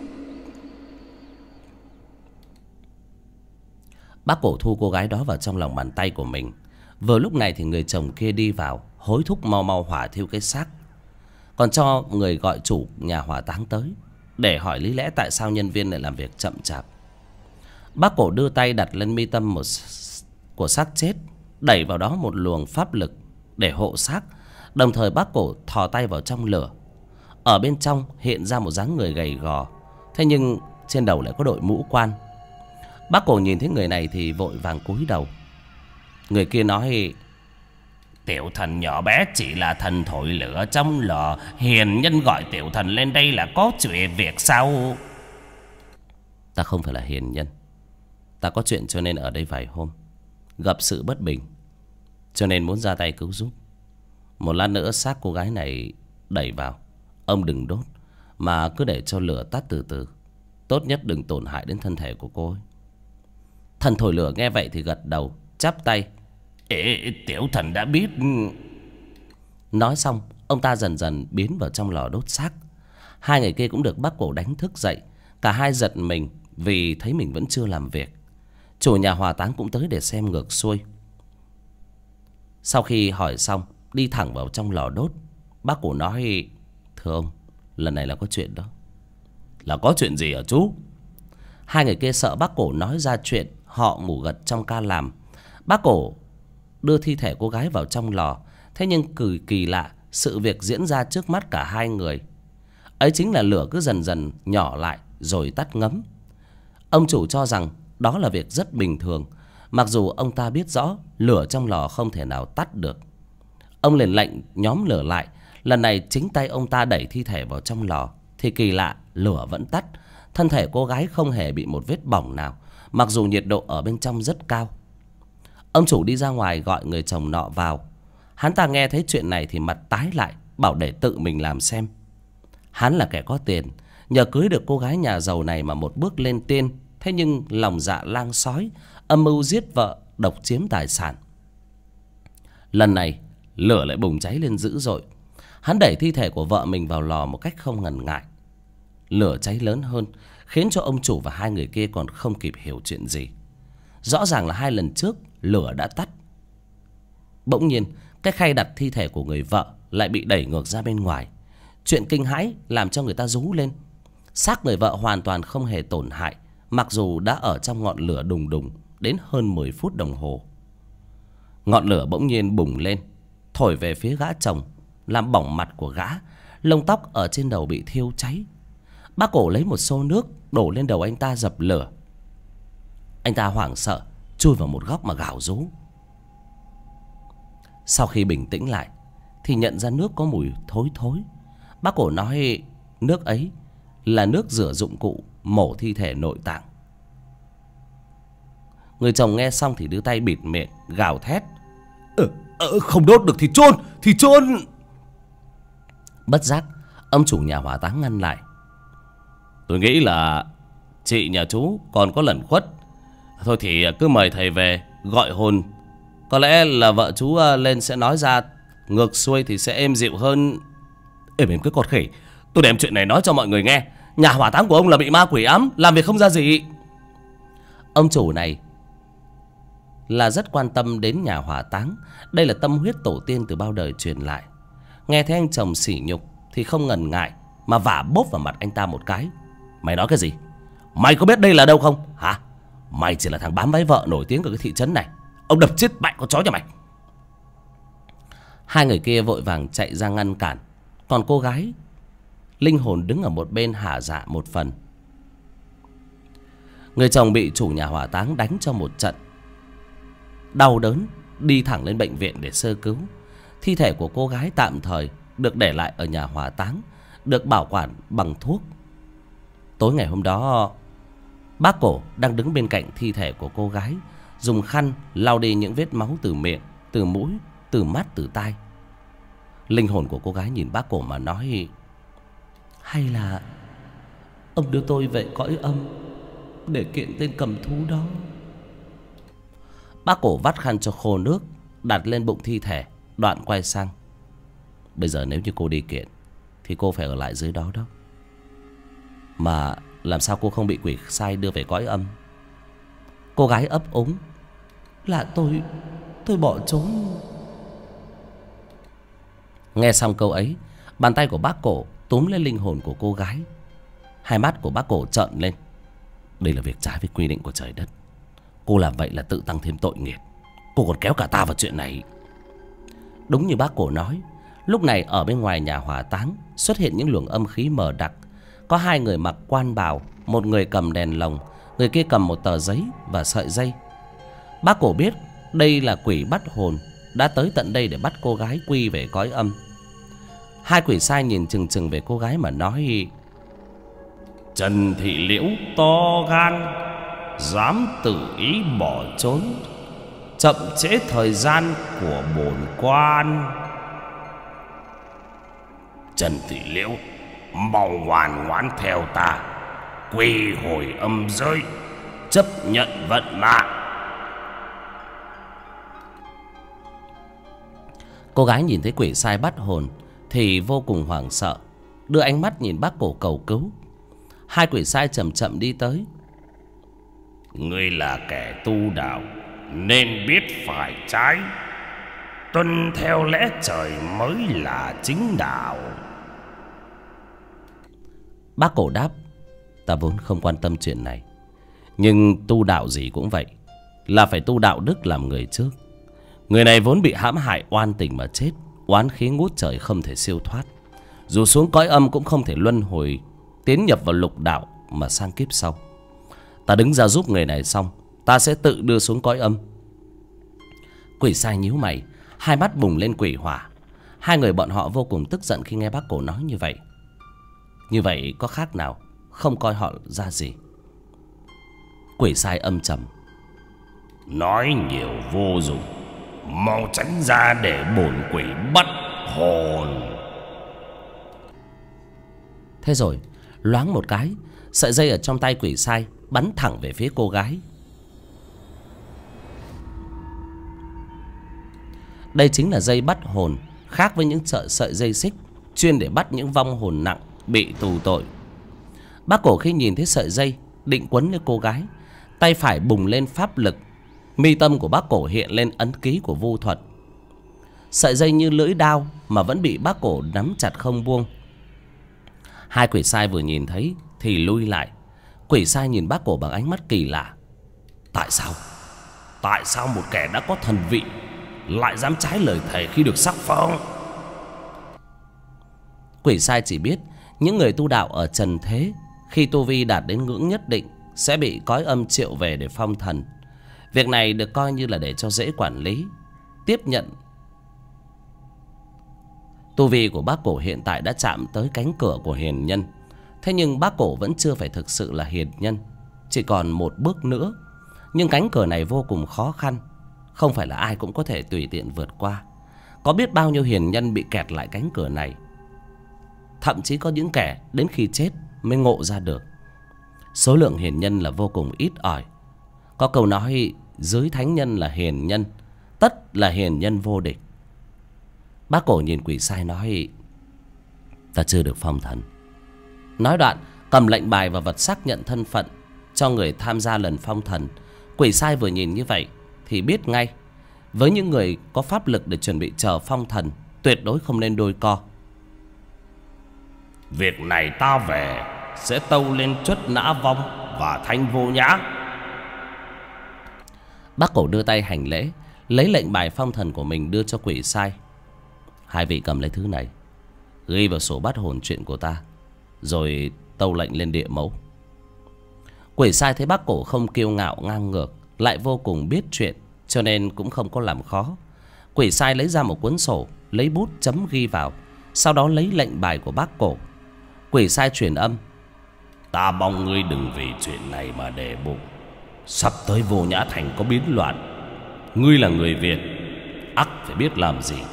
[SPEAKER 1] Bác Cổ thu cô gái đó vào trong lòng bàn tay của mình. Vừa lúc này thì người chồng kia đi vào, hối thúc mau mau hỏa thiêu cái xác, còn cho người gọi chủ nhà hỏa táng tới để hỏi lý lẽ tại sao nhân viên lại làm việc chậm chạp. Bác Cổ đưa tay đặt lên mi tâm của xác chết, đẩy vào đó một luồng pháp lực để hộ xác. Đồng thời bác Cổ thò tay vào trong lửa. Ở bên trong hiện ra một dáng người gầy gò, thế nhưng trên đầu lại có đội mũ quan. Bác Cổ nhìn thấy người này thì vội vàng cúi đầu. Người kia nói:
[SPEAKER 2] Tiểu thần nhỏ bé chỉ là thần thổi lửa trong lò. Hiền nhân gọi tiểu thần lên đây là có chuyện việc sao?
[SPEAKER 1] Ta không phải là hiền nhân. Ta có chuyện cho nên ở đây vài hôm, gặp sự bất bình, cho nên muốn ra tay cứu giúp. Một lát nữa xác cô gái này đẩy vào, ông đừng đốt, mà cứ để cho lửa tắt từ từ. Tốt nhất đừng tổn hại đến thân thể của cô ấy. Thần thổi lửa nghe vậy thì gật đầu, chắp tay:
[SPEAKER 2] Ê, tiểu thần đã biết.
[SPEAKER 1] Nói xong, ông ta dần dần biến vào trong lò đốt xác. Hai người kia cũng được bác Cổ đánh thức dậy. Cả hai giật mình vì thấy mình vẫn chưa làm việc. Chủ nhà hỏa táng cũng tới để xem ngược xuôi. Sau khi hỏi xong, đi thẳng vào trong lò đốt. Bác Cổ nói: thưa ông, lần này là có chuyện đó.
[SPEAKER 2] Là có chuyện gì hả chú?
[SPEAKER 1] Hai người kia sợ bác Cổ nói ra chuyện họ ngủ gật trong ca làm. Bác Cổ đưa thi thể cô gái vào trong lò. Thế nhưng kỳ lạ, sự việc diễn ra trước mắt cả hai người. Ấy chính là lửa cứ dần dần nhỏ lại rồi tắt ngấm. Ông chủ cho rằng đó là việc rất bình thường, mặc dù ông ta biết rõ lửa trong lò không thể nào tắt được. Ông liền lệnh nhóm lửa lại. Lần này chính tay ông ta đẩy thi thể vào trong lò. Thì kỳ lạ, lửa vẫn tắt. Thân thể cô gái không hề bị một vết bỏng nào, mặc dù nhiệt độ ở bên trong rất cao. Ông chủ đi ra ngoài gọi người chồng nọ vào. Hắn ta nghe thấy chuyện này thì mặt tái lại, bảo để tự mình làm xem. Hắn là kẻ có tiền, nhờ cưới được cô gái nhà giàu này mà một bước lên tiên. Thế nhưng lòng dạ lang sói, âm mưu giết vợ, độc chiếm tài sản. Lần này lửa lại bùng cháy lên dữ dội. Hắn đẩy thi thể của vợ mình vào lò một cách không ngần ngại. Lửa cháy lớn hơn, khiến cho ông chủ và hai người kia còn không kịp hiểu chuyện gì. Rõ ràng là hai lần trước lửa đã tắt. Bỗng nhiên cái khay đặt thi thể của người vợ lại bị đẩy ngược ra bên ngoài. Chuyện kinh hãi làm cho người ta rú lên. Xác người vợ hoàn toàn không hề tổn hại, mặc dù đã ở trong ngọn lửa đùng đùng đến hơn 10 phút đồng hồ. Ngọn lửa bỗng nhiên bùng lên, thổi về phía gã chồng, làm bỏng mặt của gã. Lông tóc ở trên đầu bị thiêu cháy. Bác Cổ lấy một xô nước đổ lên đầu anh ta dập lửa. Anh ta hoảng sợ chui vào một góc mà gào rú. Sau khi bình tĩnh lại thì nhận ra nước có mùi thối thối. Bác Cổ nói nước ấy là nước rửa dụng cụ mổ thi thể nội tạng. Người chồng nghe xong thì đưa tay bịt miệng gào thét:
[SPEAKER 2] Không đốt được thì chôn, thì chôn.
[SPEAKER 1] Bất giác ông chủ nhà hỏa táng ngăn lại:
[SPEAKER 2] tôi nghĩ là chị nhà chú còn có lẩn khuất. Thôi thì cứ mời thầy về gọi hồn. Có lẽ là vợ chú lên sẽ nói ra ngược xuôi thì sẽ êm dịu hơn.
[SPEAKER 1] Ê mềm cái cọt khỉ, tôi đem chuyện này nói cho mọi người nghe. Nhà hỏa táng của ông là bị ma quỷ ám, làm việc không ra gì. Ông chủ này là rất quan tâm đến nhà hỏa táng. Đây là tâm huyết tổ tiên từ bao đời truyền lại. Nghe thấy anh chồng sỉ nhục thì không ngần ngại mà vả bốp vào mặt anh ta một cái: mày nói cái gì? Mày có biết đây là đâu không hả? Mày chỉ là thằng bám váy vợ nổi tiếng ở cái thị trấn này. Ông đập chết mẹ con chó nhà mày. Hai người kia vội vàng chạy ra ngăn cản. Còn cô gái linh hồn đứng ở một bên hả dạ một phần. Người chồng bị chủ nhà hỏa táng đánh cho một trận, đau đớn đi thẳng lên bệnh viện để sơ cứu. Thi thể của cô gái tạm thời được để lại ở nhà hỏa táng, được bảo quản bằng thuốc. Tối ngày hôm đó, bác Cổ đang đứng bên cạnh thi thể của cô gái, dùng khăn lau đi những vết máu từ miệng, từ mũi, từ mắt, từ tai. Linh hồn của cô gái nhìn bác Cổ mà nói: hay là ông đưa tôi về cõi âm để kiện tên cầm thú đó. Bác Cổ vắt khăn cho khô nước, đặt lên bụng thi thể, đoạn quay sang: bây giờ nếu như cô đi kiện thì cô phải ở lại dưới đó đó. Mà làm sao cô không bị quỷ sai đưa về cõi âm? Cô gái ấp úng: là tôi bỏ trốn. Nghe xong câu ấy, bàn tay của bác Cổ túm lên linh hồn của cô gái. Hai mắt của bác Cổ trợn lên. Đây là việc trái với quy định của trời đất. Cô làm vậy là tự tăng thêm tội nghiệp. Cô còn kéo cả ta vào chuyện này. Đúng như bác Cổ nói, lúc này ở bên ngoài nhà hỏa táng xuất hiện những luồng âm khí mờ đặc. Có hai người mặc quan bào, một người cầm đèn lồng, người kia cầm một tờ giấy và sợi dây. Bác Cổ biết đây là quỷ bắt hồn, đã tới tận đây để bắt cô gái quy về cõi âm. Hai quỷ sai nhìn chừng chừng về cô gái mà nói:
[SPEAKER 2] Trần Thị Liễu to gan, dám tự ý bỏ trốn, chậm trễ thời gian của bổn quan. Trần Thị Liễu mau ngoan ngoãn theo ta, quy hồi âm giới, chấp nhận vận mạng.
[SPEAKER 1] Cô gái nhìn thấy quỷ sai bắt hồn thì vô cùng hoảng sợ, đưa ánh mắt nhìn bác cổ cầu cứu. Hai quỷ sai chậm chậm đi tới.
[SPEAKER 2] Ngươi là kẻ tu đạo nên biết phải trái, tuân theo lẽ trời mới là chính đạo.
[SPEAKER 1] Bác cổ đáp: Ta vốn không quan tâm chuyện này, nhưng tu đạo gì cũng vậy, là phải tu đạo đức làm người trước. Người này vốn bị hãm hại oan tình mà chết, oán khí ngút trời không thể siêu thoát. Dù xuống cõi âm cũng không thể luân hồi tiến nhập vào lục đạo mà sang kiếp sau. Ta đứng ra giúp người này xong, ta sẽ tự đưa xuống cõi âm. Quỷ sai nhíu mày, hai mắt bùng lên quỷ hỏa. Hai người bọn họ vô cùng tức giận khi nghe bác cổ nói như vậy. Như vậy có khác nào không coi họ ra gì. Quỷ sai âm trầm:
[SPEAKER 2] Nói nhiều vô dụng, mau tránh ra để bổn quỷ bắt hồn.
[SPEAKER 1] Thế rồi loáng một cái, sợi dây ở trong tay quỷ sai bắn thẳng về phía cô gái. Đây chính là dây bắt hồn, khác với những sợi dây xích chuyên để bắt những vong hồn nặng bị tù tội. Bác cổ khi nhìn thấy sợi dây định quấn lên cô gái, tay phải bùng lên pháp lực. Mi tâm của bác cổ hiện lên ấn ký của vu thuật. Sợi dây như lưỡi đao mà vẫn bị bác cổ nắm chặt không buông. Hai quỷ sai vừa nhìn thấy thì lui lại. Quỷ sai nhìn bác cổ bằng ánh mắt kỳ lạ.
[SPEAKER 2] Tại sao một kẻ đã có thần vị lại dám trái lời thầy khi được sắc phong?
[SPEAKER 1] Quỷ sai chỉ biết những người tu đạo ở trần thế khi tu vi đạt đến ngưỡng nhất định sẽ bị cõi âm triệu về để phong thần. Việc này được coi như là để cho dễ quản lý, tiếp nhận. Tu vi của bác cổ hiện tại đã chạm tới cánh cửa của hiền nhân. Thế nhưng bác cổ vẫn chưa phải thực sự là hiền nhân, chỉ còn một bước nữa. Nhưng cánh cửa này vô cùng khó khăn, không phải là ai cũng có thể tùy tiện vượt qua. Có biết bao nhiêu hiền nhân bị kẹt lại cánh cửa này. Thậm chí có những kẻ đến khi chết mới ngộ ra được. Số lượng hiền nhân là vô cùng ít ỏi. Có câu nói dưới thánh nhân là hiền nhân, tất là hiền nhân vô địch. Bác cổ nhìn quỷ sai nói: Ta chưa được phong thần. Nói đoạn cầm lệnh bài và vật xác nhận thân phận cho người tham gia lần phong thần. Quỷ sai vừa nhìn như vậy thì biết ngay, với những người có pháp lực để chuẩn bị chờ phong thần, tuyệt đối không nên đôi co.
[SPEAKER 2] Việc này ta về sẽ tâu lên Chuất Nã Vong và Thanh Vô Nhã.
[SPEAKER 1] Bác cổ đưa tay hành lễ, lấy lệnh bài phong thần của mình đưa cho quỷ sai. Hai vị cầm lấy thứ này, ghi vào sổ bắt hồn chuyện của ta, rồi tâu lệnh lên địa mẫu. Quỷ sai thấy bác cổ không kiêu ngạo ngang ngược, lại vô cùng biết chuyện, cho nên cũng không có làm khó. Quỷ sai lấy ra một cuốn sổ, lấy bút chấm ghi vào, sau đó lấy lệnh bài của bác cổ. Quỷ sai truyền âm:
[SPEAKER 2] Ta mong ngươi đừng vì chuyện này mà để bụng. Sắp tới Vô Nhã Thành có biến loạn, ngươi là người Việt, ắt phải biết làm gì.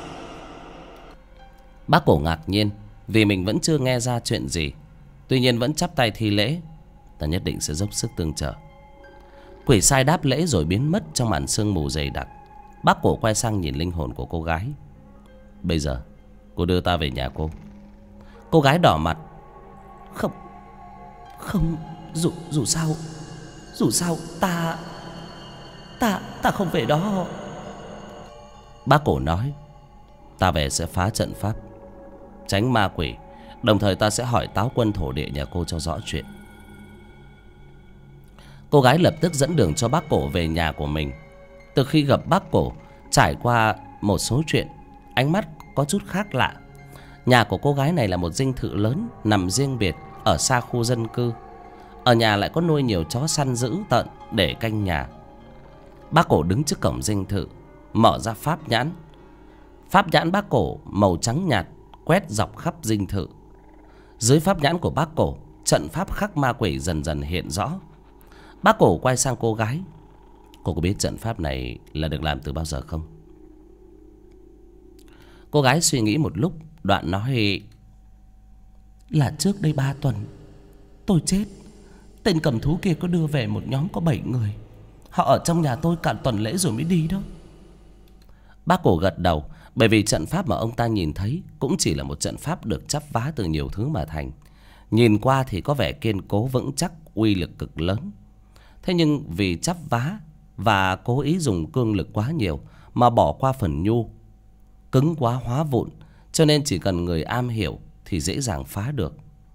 [SPEAKER 1] Bác cổ ngạc nhiên vì mình vẫn chưa nghe ra chuyện gì, tuy nhiên vẫn chắp tay thi lễ: Ta nhất định sẽ dốc sức tương trợ. Quỷ sai đáp lễ rồi biến mất trong màn sương mù dày đặc. Bác cổ quay sang nhìn linh hồn của cô gái: Bây giờ cô đưa ta về nhà cô. Cô gái đỏ mặt: Không, dù sao ta không về đó. Bác cổ nói: Ta về sẽ phá trận pháp, tránh ma quỷ, đồng thời ta sẽ hỏi táo quân thổ địa nhà cô cho rõ chuyện. Cô gái lập tức dẫn đường cho bác cổ về nhà của mình. Từ khi gặp bác cổ, trải qua một số chuyện, ánh mắt có chút khác lạ. Nhà của cô gái này là một dinh thự lớn nằm riêng biệt ở xa khu dân cư. Ở nhà lại có nuôi nhiều chó săn dữ tợn để canh nhà. Bác cổ đứng trước cổng dinh thự, mở ra pháp nhãn. Pháp nhãn bác cổ màu trắng nhạt quét dọc khắp dinh thự. Dưới pháp nhãn của bác cổ, trận pháp khắc ma quỷ dần dần hiện rõ. Bác cổ quay sang cô gái: Cô có biết trận pháp này là được làm từ bao giờ không? Cô gái suy nghĩ một lúc, đoạn nói: Là trước đây 3 tuần tôi chết, tên cầm thú kia có đưa về một nhóm có 7 người. Họ ở trong nhà tôi cả tuần lễ rồi mới đi đó. Bác cổ gật đầu, Bởi vì trận pháp mà ông ta nhìn thấy cũng chỉ là một trận pháp được chắp vá từ nhiều thứ mà thành. Nhìn qua thì có vẻ kiên cố vững chắc, uy lực cực lớn. Thế nhưng vì chắp vá và cố ý dùng cương lực quá nhiều mà bỏ qua phần nhu, cứng quá hóa vụn, cho nên chỉ cần người am hiểu thì dễ dàng phá được.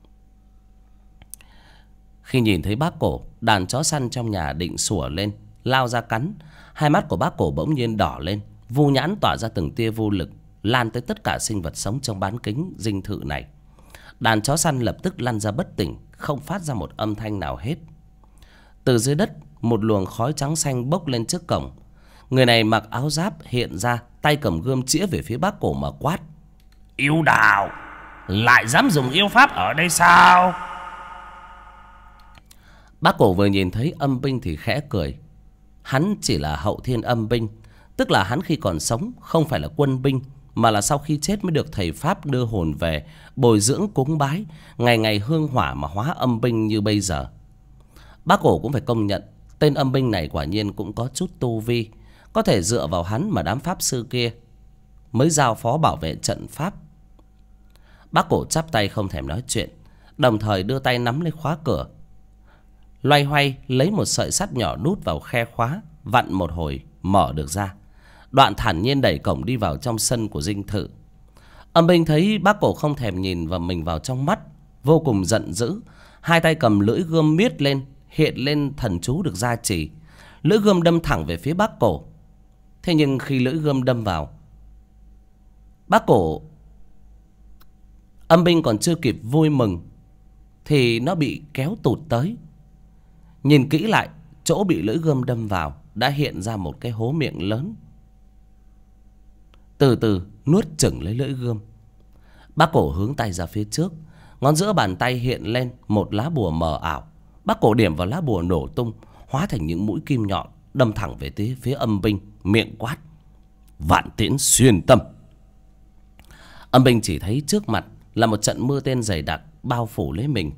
[SPEAKER 1] Khi nhìn thấy bác cổ, đàn chó săn trong nhà định sủa lên, lao ra cắn. Hai mắt của bác cổ bỗng nhiên đỏ lên, vu nhãn tỏa ra từng tia vô lực, lan tới tất cả sinh vật sống trong bán kính dinh thự này. Đàn chó săn lập tức lăn ra bất tỉnh, không phát ra một âm thanh nào hết. Từ dưới đất, một luồng khói trắng xanh bốc lên trước cổng. Người này mặc áo giáp hiện ra, tay cầm gươm chĩa về phía bác cổ mà quát:
[SPEAKER 2] Yêu đạo, lại dám dùng yêu pháp ở đây sao?
[SPEAKER 1] Bác cổ vừa nhìn thấy âm binh thì khẽ cười. Hắn chỉ là hậu thiên âm binh, tức là hắn khi còn sống không phải là quân binh, mà là sau khi chết mới được thầy pháp đưa hồn về, bồi dưỡng cúng bái, ngày ngày hương hỏa mà hóa âm binh như bây giờ. Bác cổ cũng phải công nhận, tên âm binh này quả nhiên cũng có chút tu vi. Có thể dựa vào hắn mà đám pháp sư kia mới giao phó bảo vệ trận pháp. Bác cổ chắp tay không thèm nói chuyện, đồng thời đưa tay nắm lấy khóa cửa, loay hoay lấy một sợi sắt nhỏ đút vào khe khóa, vặn một hồi mở được ra. Đoạn thản nhiên đẩy cổng đi vào trong sân của dinh thự. Âm binh thấy bác cổ không thèm nhìn vào mình vào trong mắt, vô cùng giận dữ. Hai tay cầm lưỡi gươm miết lên, hiện lên thần chú được gia trì. Lưỡi gươm đâm thẳng về phía bác cổ. Thế nhưng khi lưỡi gươm đâm vào, bác cổ, âm binh còn chưa kịp vui mừng thì nó bị kéo tụt tới. Nhìn kỹ lại, chỗ bị lưỡi gươm đâm vào đã hiện ra một cái hố miệng lớn. Từ từ nuốt chửng lấy lưỡi gươm, bác cổ hướng tay ra phía trước. Ngón giữa bàn tay hiện lên một lá bùa mờ ảo. Bác cổ điểm vào lá bùa nổ tung, hóa thành những mũi kim nhọn đâm thẳng về phía âm binh, miệng quát: Vạn tiễn xuyên tâm. Âm binh chỉ thấy trước mặt là một trận mưa tên dày đặc bao phủ lấy mình.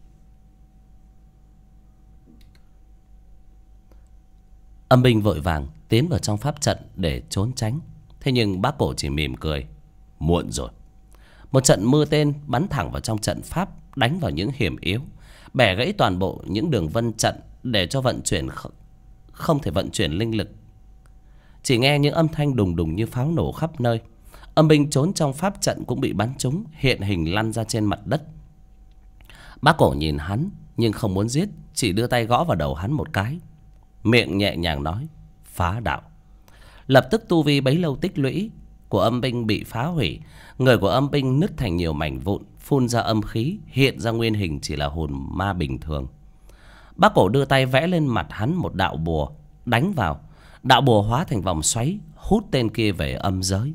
[SPEAKER 1] Âm binh vội vàng tiến vào trong pháp trận để trốn tránh. Thế nhưng bác cổ chỉ mỉm cười: Muộn rồi. Một trận mưa tên bắn thẳng vào trong trận pháp, đánh vào những hiểm yếu, bẻ gãy toàn bộ những đường vân trận để cho vận chuyển không thể vận chuyển linh lực. Chỉ nghe những âm thanh đùng đùng như pháo nổ khắp nơi. Âm binh trốn trong pháp trận cũng bị bắn trúng, hiện hình lăn ra trên mặt đất. Bác cổ nhìn hắn nhưng không muốn giết, chỉ đưa tay gõ vào đầu hắn một cái, miệng nhẹ nhàng nói: Phá đạo. Lập tức tu vi bấy lâu tích lũy của âm binh bị phá hủy. Người của âm binh nứt thành nhiều mảnh vụn, phun ra âm khí, hiện ra nguyên hình chỉ là hồn ma bình thường. Bác cổ đưa tay vẽ lên mặt hắn một đạo bùa, đánh vào. Đạo bùa hóa thành vòng xoáy, hút tên kia về âm giới.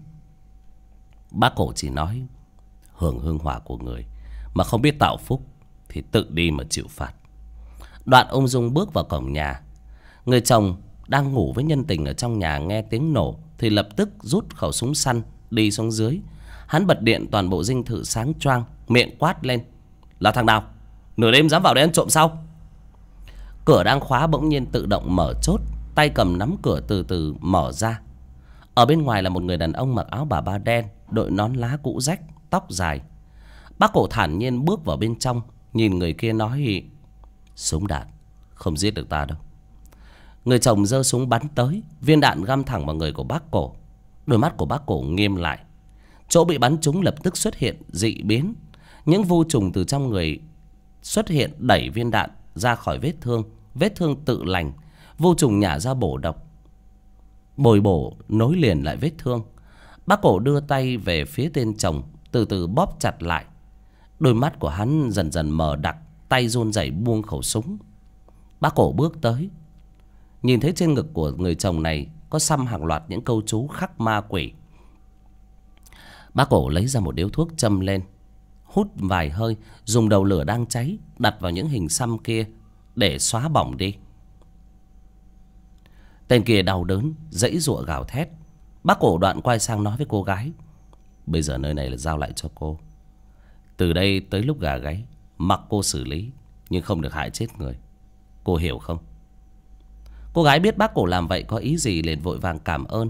[SPEAKER 1] Bác cổ chỉ nói: Hưởng hương hỏa của người mà không biết tạo phúc thì tự đi mà chịu phạt. Đoạn ung dung bước vào cổng nhà. Người chồng đang ngủ với nhân tình ở trong nhà nghe tiếng nổ thì lập tức rút khẩu súng săn đi xuống dưới. Hắn bật điện toàn bộ dinh thự sáng choang, miệng quát lên: Là thằng nào nửa đêm dám vào đây ăn trộm sao? Cửa đang khóa bỗng nhiên tự động mở chốt, tay cầm nắm cửa từ từ mở ra. Ở bên ngoài là một người đàn ông mặc áo bà ba đen, đội nón lá cũ rách, tóc dài. Bác cổ thản nhiên bước vào bên trong, nhìn người kia nói: Súng đạn không giết được ta đâu. Người chồng giơ súng bắn tới, viên đạn găm thẳng vào người của bác cổ. Đôi mắt của bác cổ nghiêm lại. Chỗ bị bắn trúng lập tức xuất hiện dị biến. Những vu trùng từ trong người xuất hiện đẩy viên đạn ra khỏi vết thương. Vết thương tự lành. Vu trùng nhả ra bổ độc, bồi bổ nối liền lại vết thương. Bác cổ đưa tay về phía tên chồng, từ từ bóp chặt lại. Đôi mắt của hắn dần dần mờ đặc, tay run rẩy buông khẩu súng. Bác cổ bước tới, nhìn thấy trên ngực của người chồng này có xăm hàng loạt những câu chú khắc ma quỷ. Bác cổ lấy ra một điếu thuốc châm lên, hút vài hơi, dùng đầu lửa đang cháy đặt vào những hình xăm kia để xóa bỏng đi. Tên kia đau đớn giãy giụa gào thét. Bác cổ đoạn quay sang nói với cô gái: Bây giờ nơi này là giao lại cho cô. Từ đây tới lúc gà gáy mặc cô xử lý, nhưng không được hại chết người. Cô hiểu không? Cô gái biết bác cổ làm vậy có ý gì liền vội vàng cảm ơn.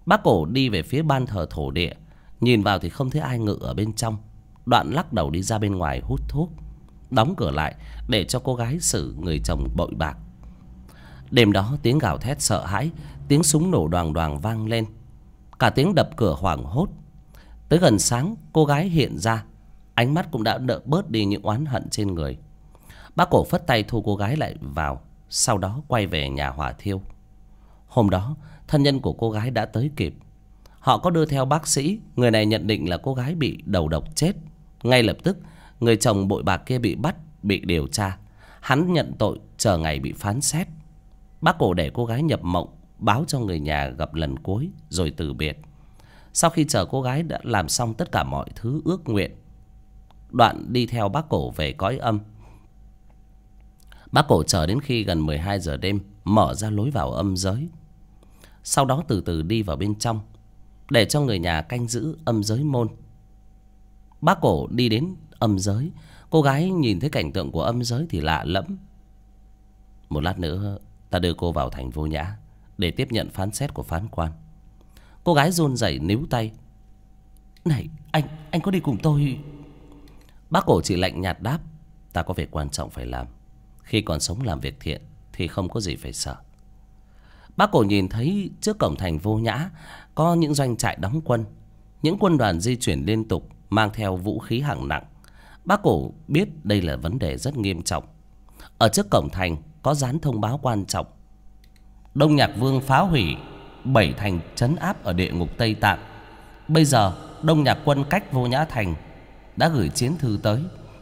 [SPEAKER 1] Bác cổ đi về phía ban thờ thổ địa. Nhìn vào thì không thấy ai ngự ở bên trong. Đoạn lắc đầu đi ra bên ngoài hút thuốc, đóng cửa lại để cho cô gái xử người chồng bội bạc. Đêm đó tiếng gào thét sợ hãi, tiếng súng nổ đoàng đoàng vang lên, cả tiếng đập cửa hoảng hốt. Tới gần sáng cô gái hiện ra, ánh mắt cũng đã đỡ bớt đi những oán hận trên người. Bác cổ phất tay thu cô gái lại vào, sau đó quay về nhà hỏa thiêu. Hôm đó thân nhân của cô gái đã tới kịp. Họ có đưa theo bác sĩ. Người này nhận định là cô gái bị đầu độc chết. Ngay lập tức người chồng bội bạc kia bị bắt, bị điều tra. Hắn nhận tội, chờ ngày bị phán xét. Bác cổ để cô gái nhập mộng, báo cho người nhà gặp lần cuối rồi từ biệt. Sau khi chờ cô gái đã làm xong tất cả mọi thứ ước nguyện, Đoạn đi theo bác cổ về cõi âm. Bác cổ chờ đến khi gần 12 giờ đêm mở ra lối vào âm giới. Sau đó từ từ đi vào bên trong, để cho người nhà canh giữ âm giới môn. Bác cổ đi đến âm giới. Cô gái nhìn thấy cảnh tượng của âm giới thì lạ lẫm. Một lát nữa ta đưa cô vào thành Vô Nhã để tiếp nhận phán xét của phán quan. Cô gái run rẩy níu tay. Này anh có đi cùng tôi? Bác cổ chỉ lạnh nhạt đáp. Ta có việc quan trọng phải làm. Khi còn sống làm việc thiện thì không có gì phải sợ. Bác cổ nhìn thấy trước cổng thành Vô Nhã có những doanh trại đóng quân. Những quân đoàn di chuyển liên tục, mang theo vũ khí hạng nặng. Bác cổ biết đây là vấn đề rất nghiêm trọng. Ở trước cổng thành có dán thông báo quan trọng: Đông Nhạc Vương phá hủy 7 thành trấn áp ở địa ngục Tây Tạng. Bây giờ Đông Nhạc quân cách Vô Nhã thành đã gửi chiến thư tới.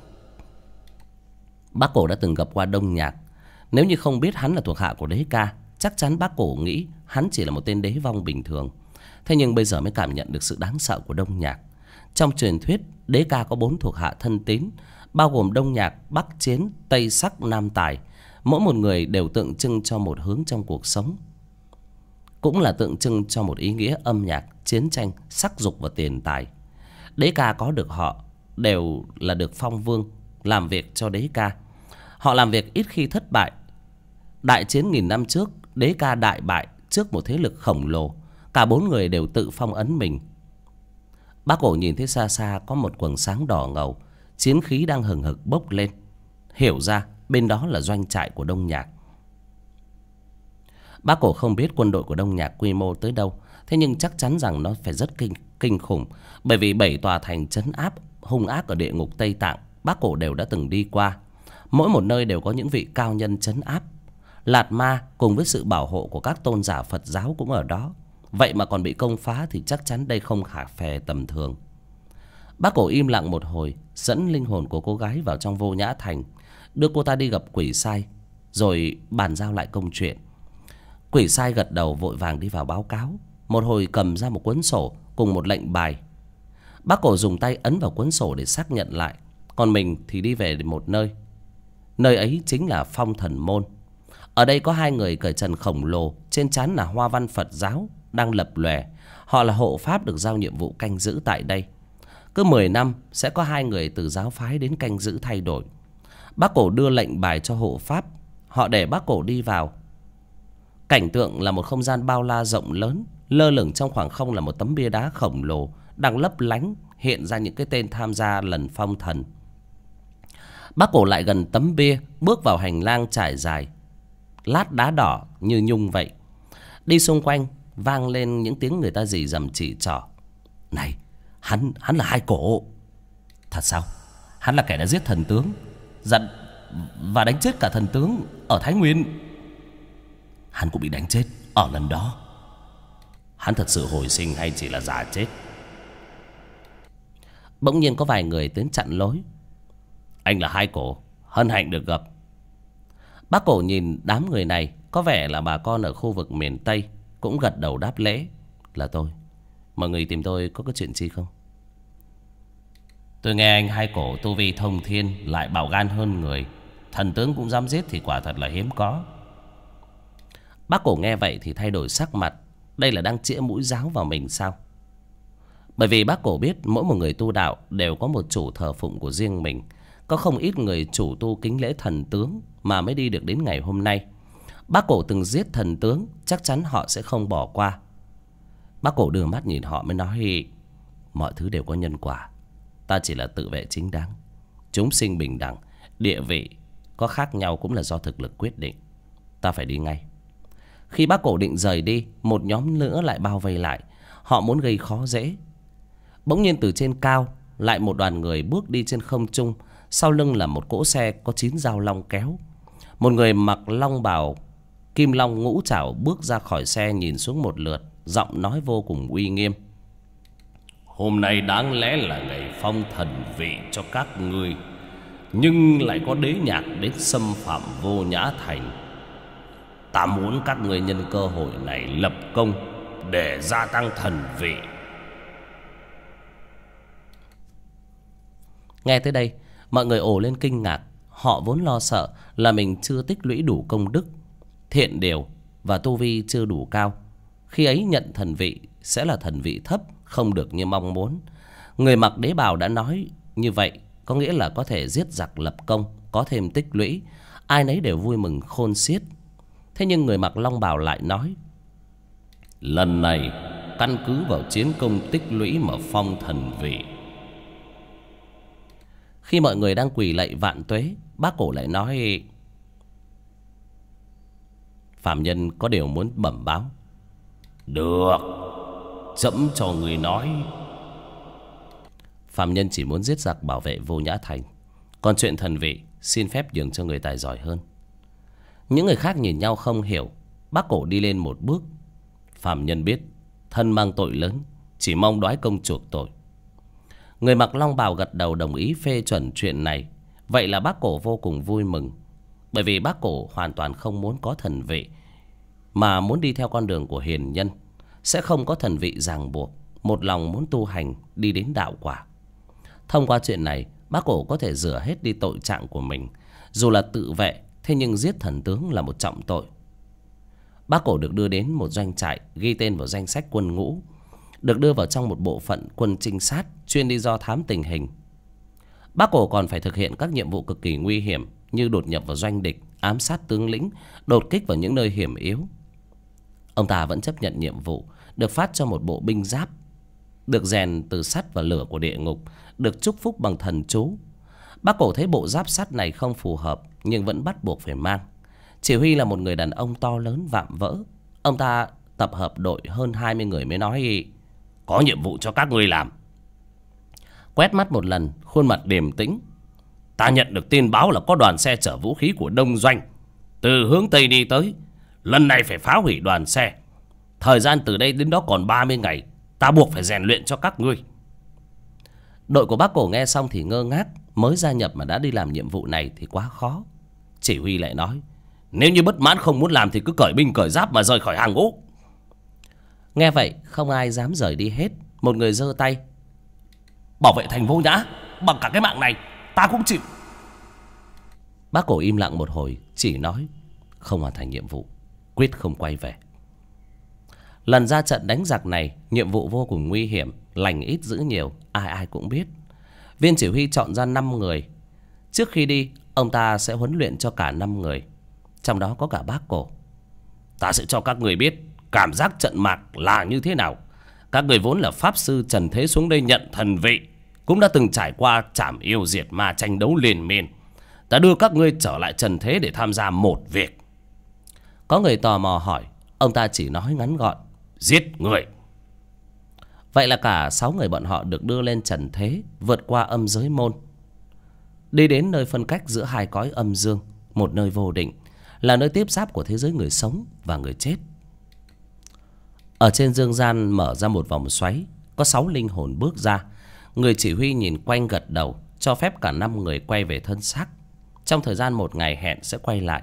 [SPEAKER 1] Bác cổ đã từng gặp qua Đông Nhạc. Nếu như không biết hắn là thuộc hạ của Đế Ca, chắc chắn bác cổ nghĩ hắn chỉ là một tên đế vong bình thường. Thế nhưng bây giờ mới cảm nhận được sự đáng sợ của Đông Nhạc. Trong truyền thuyết, Đế Ca có 4 thuộc hạ thân tín, bao gồm Đông Nhạc, Bắc Chiến, Tây Sắc, Nam Tài. Mỗi một người đều tượng trưng cho một hướng trong cuộc sống, cũng là tượng trưng cho một ý nghĩa âm nhạc, chiến tranh, sắc dục và tiền tài. Đế Ca có được họ đều là được phong vương, làm việc cho Đế Ca. Họ làm việc ít khi thất bại. Đại chiến 1000 năm trước, Đế Ca đại bại trước một thế lực khổng lồ. Cả 4 người đều tự phong ấn mình. Bác cổ nhìn thấy xa xa có một quầng sáng đỏ ngầu, chiến khí đang hừng hực bốc lên. Hiểu ra bên đó là doanh trại của Đông Nhạc. Bác cổ không biết quân đội của Đông Nhạc quy mô tới đâu, thế nhưng chắc chắn rằng nó phải rất kinh khủng. Bởi vì 7 tòa thành trấn áp hung ác ở địa ngục Tây Tạng, bác cổ đều đã từng đi qua. Mỗi một nơi đều có những vị cao nhân trấn áp. Lạt Ma cùng với sự bảo hộ của các tôn giả Phật giáo cũng ở đó. Vậy mà còn bị công phá thì chắc chắn đây không khả phè tầm thường. Bác cổ im lặng một hồi, dẫn linh hồn của cô gái vào trong Vô Nhã thành, đưa cô ta đi gặp quỷ sai, rồi bàn giao lại công chuyện. Quỷ sai gật đầu vội vàng đi vào báo cáo. Một hồi cầm ra một cuốn sổ cùng một lệnh bài. Bác cổ dùng tay ấn vào cuốn sổ để xác nhận lại. Còn mình thì đi về một nơi. Nơi ấy chính là Phong Thần Môn. Ở đây có 2 người cởi trần khổng lồ, trên trán là hoa văn Phật giáo đang lập lòe. Họ là hộ pháp được giao nhiệm vụ canh giữ tại đây. Cứ 10 năm sẽ có 2 người từ giáo phái đến canh giữ thay đổi. Bác cổ đưa lệnh bài cho hộ pháp. Họ để bác cổ đi vào. Cảnh tượng là một không gian bao la rộng lớn. Lơ lửng trong khoảng không là một tấm bia đá khổng lồ đang lấp lánh, hiện ra những cái tên tham gia lần phong thần. Bác cổ lại gần tấm bia, bước vào hành lang trải dài, lát đá đỏ như nhung vậy. Đi xung quanh vang lên những tiếng người ta rì rầm chỉ trỏ. Này, hắn là Hai Cổ. Thật sao? Hắn là kẻ đã giết thần tướng, giận và đánh chết cả thần tướng ở Thái Nguyên. Hắn cũng bị đánh chết ở lần đó. Hắn thật sự hồi sinh hay chỉ là giả chết? Bỗng nhiên có vài người đến chặn lối. Anh là Hai Cổ, hân hạnh được gặp. Bác cổ nhìn đám người này, có vẻ là bà con ở khu vực miền Tây, cũng gật đầu đáp lễ. Là tôi. Mọi người tìm tôi có cái chuyện chi không? Tôi nghe anh Hai Cổ tu vi thông thiên, lại bạo gan hơn người, thần tướng cũng dám giết thì quả thật là hiếm có. Bác cổ nghe vậy thì thay đổi sắc mặt. Đây là đang chĩa mũi giáo vào mình sao? Bởi vì bác cổ biết mỗi một người tu đạo đều có một chủ thờ phụng của riêng mình. Có không ít người chủ tu kính lễ thần tướng mà mới đi được đến ngày hôm nay. Bác cổ từng giết thần tướng, chắc chắn họ sẽ không bỏ qua. Bác Cổ đưa mắt nhìn họ mới nói: mọi thứ đều có nhân quả. Ta chỉ là tự vệ chính đáng. Chúng sinh bình đẳng, địa vị có khác nhau cũng là do thực lực quyết định. Ta phải đi ngay. Khi bác Cổ định rời đi, một nhóm nữa lại bao vây lại. Họ muốn gây khó dễ. Bỗng nhiên từ trên cao lại một đoàn người bước đi trên không trung. Sau lưng là một cỗ xe có 9 dao long kéo. Một người mặc long bào kim long ngũ trảo bước ra khỏi xe, nhìn xuống một lượt, giọng nói vô cùng uy nghiêm: hôm nay đáng lẽ là ngày phong thần vị cho các ngươi, nhưng lại có đế nhạc đến xâm phạm Vô Nhã Thành. Ta muốn các ngươi nhân cơ hội này lập công để gia tăng thần vị. Nghe tới đây, mọi người ồ lên kinh ngạc. Họ vốn lo sợ là mình chưa tích lũy đủ công đức, thiện điều và tu vi chưa đủ cao. Khi ấy nhận thần vị sẽ là thần vị thấp, không được như mong muốn. Người mặc đế bào đã nói như vậy, có nghĩa là có thể giết giặc lập công, có thêm tích lũy. Ai nấy đều vui mừng khôn xiết. Thế nhưng người mặc long bào lại nói: lần này căn cứ vào chiến công tích lũy mà phong thần vị. Khi mọi người đang quỳ lạy vạn tuế, bác Cổ lại nói: phạm nhân có điều muốn bẩm báo. Được, trẫm cho người nói. Phạm nhân chỉ muốn giết giặc bảo vệ Vô Nhã Thành, còn chuyện thần vị xin phép nhường cho người tài giỏi hơn. Những người khác nhìn nhau không hiểu. Bác Cổ đi lên một bước: phạm nhân biết thân mang tội lớn, chỉ mong đoái công chuộc tội. Người mặc long bào gật đầu đồng ý phê chuẩn chuyện này. Vậy là bác Cổ vô cùng vui mừng, bởi vì bác Cổ hoàn toàn không muốn có thần vị, mà muốn đi theo con đường của hiền nhân, sẽ không có thần vị ràng buộc, một lòng muốn tu hành đi đến đạo quả. Thông qua chuyện này, bác Cổ có thể rửa hết đi tội trạng của mình. Dù là tự vệ, thế nhưng giết thần tướng là một trọng tội. Bác Cổ được đưa đến một doanh trại, ghi tên vào danh sách quân ngũ, được đưa vào trong một bộ phận quân trinh sát chuyên đi do thám tình hình. Bác Cổ còn phải thực hiện các nhiệm vụ cực kỳ nguy hiểm như đột nhập vào doanh địch, ám sát tướng lĩnh, đột kích vào những nơi hiểm yếu. Ông ta vẫn chấp nhận nhiệm vụ, được phát cho một bộ binh giáp, được rèn từ sắt và lửa của địa ngục, được chúc phúc bằng thần chú. Bác Cổ thấy bộ giáp sắt này không phù hợp, nhưng vẫn bắt buộc phải mang. Chỉ huy là một người đàn ông to lớn vạm vỡ. Ông ta tập hợp đội hơn 20 người mới nói: có nhiệm vụ cho các ngươi làm. Quét mắt một lần, khuôn mặt điềm tĩnh: ta nhận được tin báo là có đoàn xe chở vũ khí của Đông Doanh từ hướng Tây đi tới. Lần này phải phá hủy đoàn xe. Thời gian từ đây đến đó còn 30 ngày. Ta buộc phải rèn luyện cho các ngươi. Đội của bác Cổ nghe xong thì ngơ ngác. Mới gia nhập mà đã đi làm nhiệm vụ này thì quá khó. Chỉ huy lại nói: nếu như bất mãn không muốn làm thì cứ cởi binh cởi giáp mà rời khỏi hàng ngũ. Nghe vậy không ai dám rời đi hết. Một người giơ tay: bảo vệ thành Vô Nhã bằng cả cái mạng này ta cũng chịu. Bác Cổ im lặng một hồi, chỉ nói: không hoàn thành nhiệm vụ, quyết không quay về. Lần ra trận đánh giặc này, nhiệm vụ vô cùng nguy hiểm, lành ít dữ nhiều, ai ai cũng biết. Viên chỉ huy chọn ra 5 người. Trước khi đi, ông ta sẽ huấn luyện cho cả 5 người, trong đó có cả bác Cổ. Ta sẽ cho các người biết cảm giác trận mạc là như thế nào. Các người vốn là pháp sư trần thế xuống đây nhận thần vị, cũng đã từng trải qua trảm yêu diệt ma tranh đấu liên miên. Ta đưa các ngươi trở lại trần thế để tham gia một việc. Có người tò mò hỏi, ông ta chỉ nói ngắn gọn: giết người. Vậy là cả 6 người bọn họ được đưa lên trần thế, vượt qua âm giới môn, đi đến nơi phân cách giữa hai cõi âm dương, một nơi vô định, là nơi tiếp giáp của thế giới người sống và người chết. Ở trên dương gian mở ra một vòng xoáy, có 6 linh hồn bước ra. Người chỉ huy nhìn quanh gật đầu, cho phép cả 5 người quay về thân xác. Trong thời gian 1 ngày hẹn sẽ quay lại.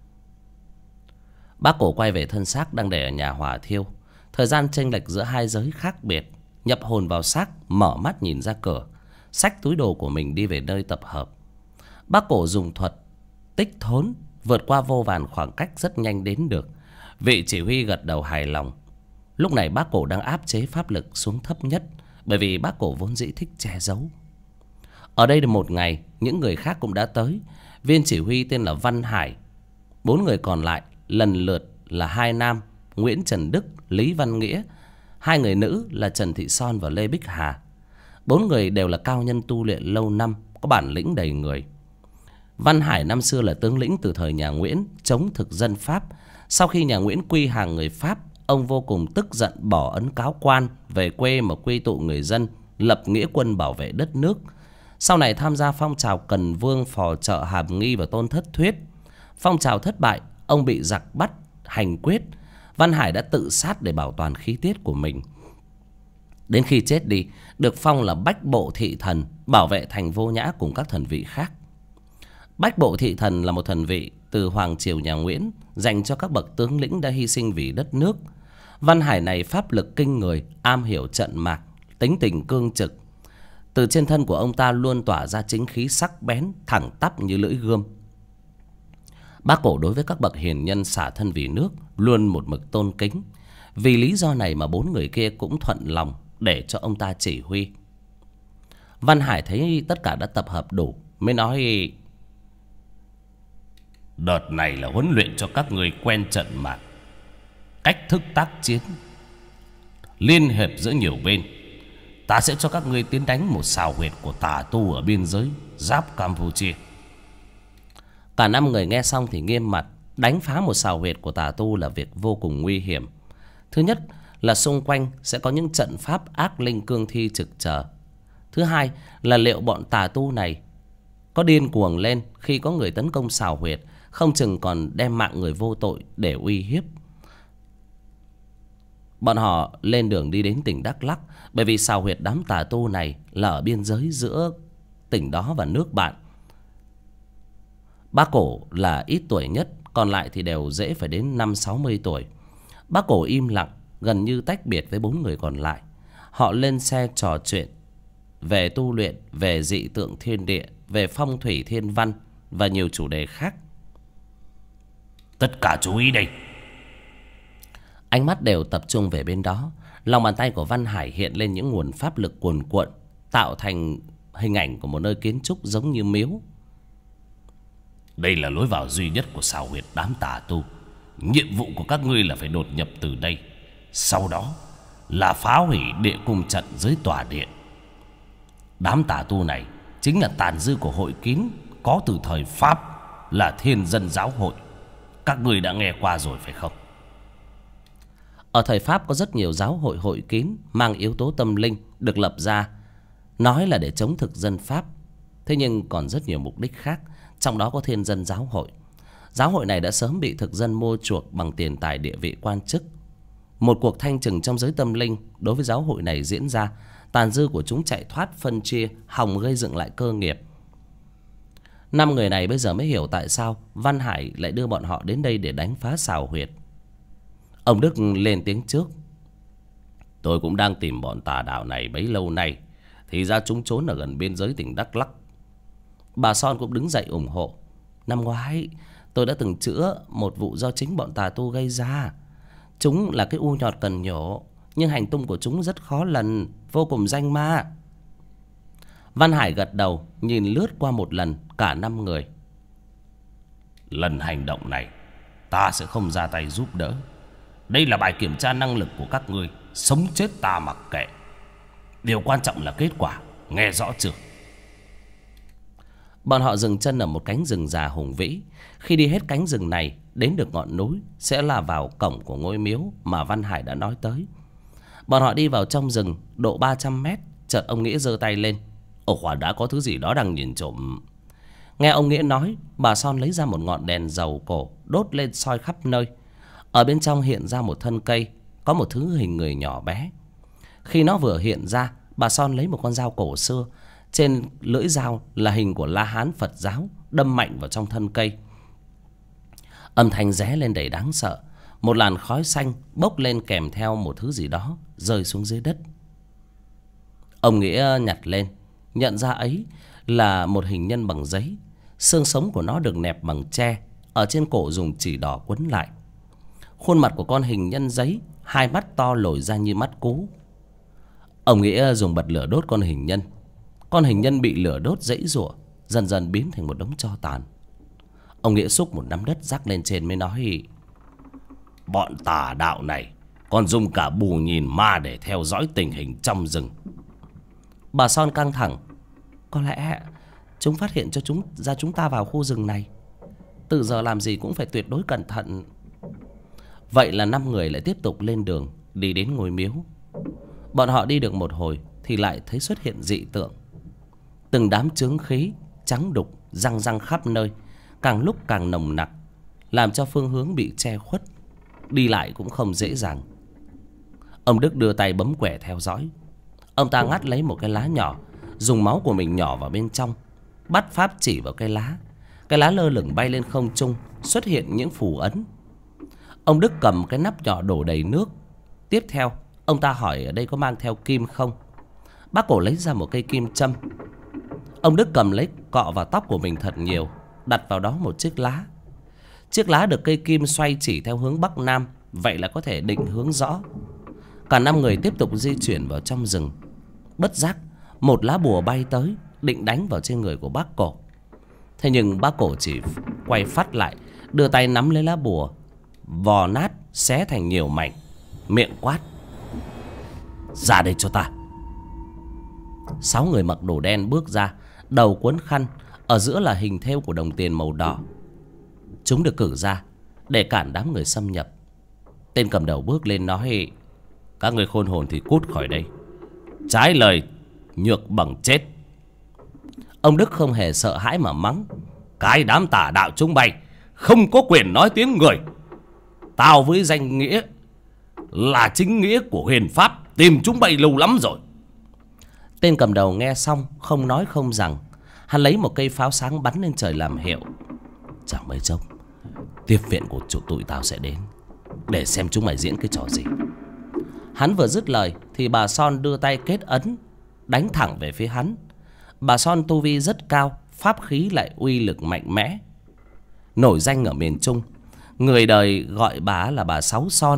[SPEAKER 1] Bác Cổ quay về thân xác đang để ở nhà hỏa thiêu. Thời gian chênh lệch giữa hai giới khác biệt. Nhập hồn vào xác, mở mắt nhìn ra cửa, xách túi đồ của mình đi về nơi tập hợp. Bác Cổ dùng thuật tích thốn, vượt qua vô vàn khoảng cách rất nhanh đến được. Vị chỉ huy gật đầu hài lòng. Lúc này bác Cổ đang áp chế pháp lực xuống thấp nhất, bởi vì bác Cổ vốn dĩ thích che giấu. Ở đây được 1 ngày, những người khác cũng đã tới. Viên chỉ huy tên là Văn Hải. 4 người còn lại lần lượt là 2 nam: Nguyễn Trần Đức, Lý Văn Nghĩa. 2 người nữ là Trần Thị Son và Lê Bích Hà. 4 người đều là cao nhân tu luyện lâu năm, có bản lĩnh đầy người. Văn Hải năm xưa là tướng lĩnh từ thời nhà Nguyễn, chống thực dân Pháp. Sau khi nhà Nguyễn quy hàng người Pháp, ông vô cùng tức giận, bỏ ấn cáo quan, về quê mà quy tụ người dân, lập nghĩa quân bảo vệ đất nước. Sau này tham gia phong trào Cần Vương, phò trợ Hàm Nghi và Tôn Thất Thuyết. Phong trào thất bại, ông bị giặc bắt, hành quyết. Văn Hải đã tự sát để bảo toàn khí tiết của mình. Đến khi chết đi, được phong là Bách Bộ Thị Thần, bảo vệ thành Vô Nhã cùng các thần vị khác. Bách Bộ Thị Thần là một thần vị từ Hoàng triều nhà Nguyễn, dành cho các bậc tướng lĩnh đã hy sinh vì đất nước. Văn Hải này pháp lực kinh người, am hiểu trận mạc, tính tình cương trực. Từ trên thân của ông ta luôn tỏa ra chính khí sắc bén, thẳng tắp như lưỡi gươm. Bác Cổ đối với các bậc hiền nhân xả thân vì nước luôn một mực tôn kính. Vì lý do này mà 4 người kia cũng thuận lòng để cho ông ta chỉ huy. Văn Hải thấy tất cả đã tập hợp đủ, mới nói:
[SPEAKER 2] Đợt này là huấn luyện cho các người quen trận mạc, cách thức tác chiến, liên hiệp giữa nhiều bên. Ta sẽ cho các ngươi tiến đánh một sào huyệt của tà tu ở biên giới giáp Campuchia.
[SPEAKER 1] Cả 5 người nghe xong thì nghiêm mặt. Đánh phá một sào huyệt của tà tu là việc vô cùng nguy hiểm. Thứ nhất là xung quanh sẽ có những trận pháp ác linh cương thi trực chờ. Thứ hai là liệu bọn tà tu này có điên cuồng lên khi có người tấn công sào huyệt, không chừng còn đem mạng người vô tội để uy hiếp. Bọn họ lên đường đi đến tỉnh Đắk Lắk, bởi vì sào huyệt đám tà tu này là ở biên giới giữa tỉnh đó và nước bạn. Bác Cổ là ít tuổi nhất, còn lại thì đều dễ phải đến 50-60 tuổi. Bác Cổ im lặng, gần như tách biệt với 4 người còn lại. Họ lên xe trò chuyện về tu luyện, về dị tượng thiên địa, về phong thủy thiên văn và nhiều chủ đề khác.
[SPEAKER 2] Tất cả chú ý đây.
[SPEAKER 1] Ánh mắt đều tập trung về bên đó. Lòng bàn tay của Văn Hải hiện lên những nguồn pháp lực cuồn cuộn, tạo thành hình ảnh của một nơi kiến trúc giống như miếu.
[SPEAKER 2] Đây là lối vào duy nhất của sào huyệt đám tà tu. Nhiệm vụ của các ngươi là phải đột nhập từ đây. Sau đó là phá hủy địa cung trận dưới tòa điện. Đám tà tu này chính là tàn dư của hội kín có từ thời Pháp, là Thiên Dân Giáo Hội. Các ngươi đã nghe qua rồi phải không?
[SPEAKER 1] Ở thời Pháp có rất nhiều giáo hội hội kín mang yếu tố tâm linh được lập ra, nói là để chống thực dân Pháp. Thế nhưng còn rất nhiều mục đích khác, trong đó có Thiên Dân Giáo Hội. Giáo hội này đã sớm bị thực dân mua chuộc bằng tiền tài địa vị quan chức. Một cuộc thanh trừng trong giới tâm linh đối với giáo hội này diễn ra, tàn dư của chúng chạy thoát phân chia, hòng gây dựng lại cơ nghiệp. 5 người này bây giờ mới hiểu tại sao Văn Hải lại đưa bọn họ đến đây để đánh phá sào huyệt. Ông Đức lên tiếng trước:
[SPEAKER 2] Tôi cũng đang tìm bọn tà đạo này bấy lâu nay, thì ra chúng trốn ở gần biên giới tỉnh Đắk Lắk.
[SPEAKER 1] Bà Son cũng đứng dậy ủng hộ: Năm ngoái tôi đã từng chữa một vụ do chính bọn tà tu gây ra. Chúng là cái u nhọt cần nhổ, nhưng hành tung của chúng rất khó lần, vô cùng danh ma. Văn Hải gật đầu, nhìn lướt qua một lần cả 5 người.
[SPEAKER 2] Lần hành động này ta sẽ không ra tay giúp đỡ. Đây là bài kiểm tra năng lực của các ngươi, sống chết ta mặc kệ. Điều quan trọng là kết quả, nghe rõ chưa?
[SPEAKER 1] Bọn họ dừng chân ở một cánh rừng già hùng vĩ. Khi đi hết cánh rừng này, đến được ngọn núi sẽ là vào cổng của ngôi miếu mà Văn Hải đã nói tới. Bọn họ đi vào trong rừng độ 300 mét. Chợt ông Nghĩa giơ tay lên:
[SPEAKER 2] Ồ, quả đã có thứ gì đó đang nhìn trộm.
[SPEAKER 1] Nghe ông Nghĩa nói, bà Son lấy ra một ngọn đèn dầu cổ, đốt lên soi khắp nơi. Ở bên trong hiện ra một thân cây, có một thứ hình người nhỏ bé. Khi nó vừa hiện ra, bà Son lấy một con dao cổ xưa. Trên lưỡi dao là hình của La Hán Phật giáo, đâm mạnh vào trong thân cây. Âm thanh ré lên đầy đáng sợ. Một làn khói xanh bốc lên kèm theo một thứ gì đó rơi xuống dưới đất. Ông Nghĩa nhặt lên, nhận ra ấy là một hình nhân bằng giấy. Xương sống của nó được nẹp bằng tre, ở trên cổ dùng chỉ đỏ quấn lại. Khuôn mặt của con hình nhân giấy, hai mắt to lồi ra như mắt cú. Ông Nghĩa dùng bật lửa đốt con hình nhân. Con hình nhân bị lửa đốt giãy giụa, dần dần biến thành một đống tro tàn. Ông Nghĩa xúc một nắm đất rắc lên trên mới nói:
[SPEAKER 2] Bọn tà đạo này còn dùng cả bù nhìn ma để theo dõi tình hình trong rừng.
[SPEAKER 1] Bà Son căng thẳng. Có lẽ chúng phát hiện cho chúng ta vào khu rừng này. Từ giờ làm gì cũng phải tuyệt đối cẩn thận. Vậy là 5 người lại tiếp tục lên đường đi đến ngôi miếu. Bọn họ đi được một hồi thì lại thấy xuất hiện dị tượng. Từng đám chướng khí trắng đục răng răng khắp nơi, càng lúc càng nồng nặc, làm cho phương hướng bị che khuất, đi lại cũng không dễ dàng. Ông Đức đưa tay bấm quẻ theo dõi. Ông ta ngắt lấy một cái lá nhỏ, dùng máu của mình nhỏ vào bên trong, bắt pháp chỉ vào cái lá. Cái lá lơ lửng bay lên không trung, xuất hiện những phù ấn. Ông Đức cầm cái nắp nhỏ đổ đầy nước. Tiếp theo ông ta hỏi ở đây có mang theo kim không. Bác Cổ lấy ra một cây kim châm. Ông Đức cầm lấy cọ vào tóc của mình thật nhiều, đặt vào đó một chiếc lá. Chiếc lá được cây kim xoay chỉ theo hướng Bắc Nam, vậy là có thể định hướng rõ. Cả 5 người tiếp tục di chuyển vào trong rừng. Bất giác một lá bùa bay tới, định đánh vào trên người của bác Cổ. Thế nhưng bác Cổ chỉ quay phắt lại, đưa tay nắm lấy lá bùa, vò nát xé thành nhiều mảnh, miệng quát: ra đây cho ta. 6 người mặc đồ đen bước ra, đầu cuốn khăn, ở giữa là hình thêu của đồng tiền màu đỏ. Chúng được cử ra để cản đám người xâm nhập. Tên cầm đầu bước lên nói: các người khôn hồn thì cút khỏi đây, trái lời nhược bằng chết. Ông Đức không hề sợ hãi mà mắng: cái đám tà đạo chúng bay không có quyền nói tiếng người. Tao với danh nghĩa là chính nghĩa của huyền pháp tìm chúng bay lâu lắm rồi. Tên cầm đầu nghe xong không nói không rằng. Hắn lấy một cây pháo sáng bắn lên trời làm hiệu. Chẳng mấy chốc tiếp viện của tụi tao sẽ đến, để xem chúng mày diễn cái trò gì. Hắn vừa dứt lời thì bà Son đưa tay kết ấn, đánh thẳng về phía hắn. Bà Son tu vi rất cao, pháp khí lại uy lực mạnh mẽ, nổi danh ở miền Trung. Người đời gọi bà là bà Sáu Son.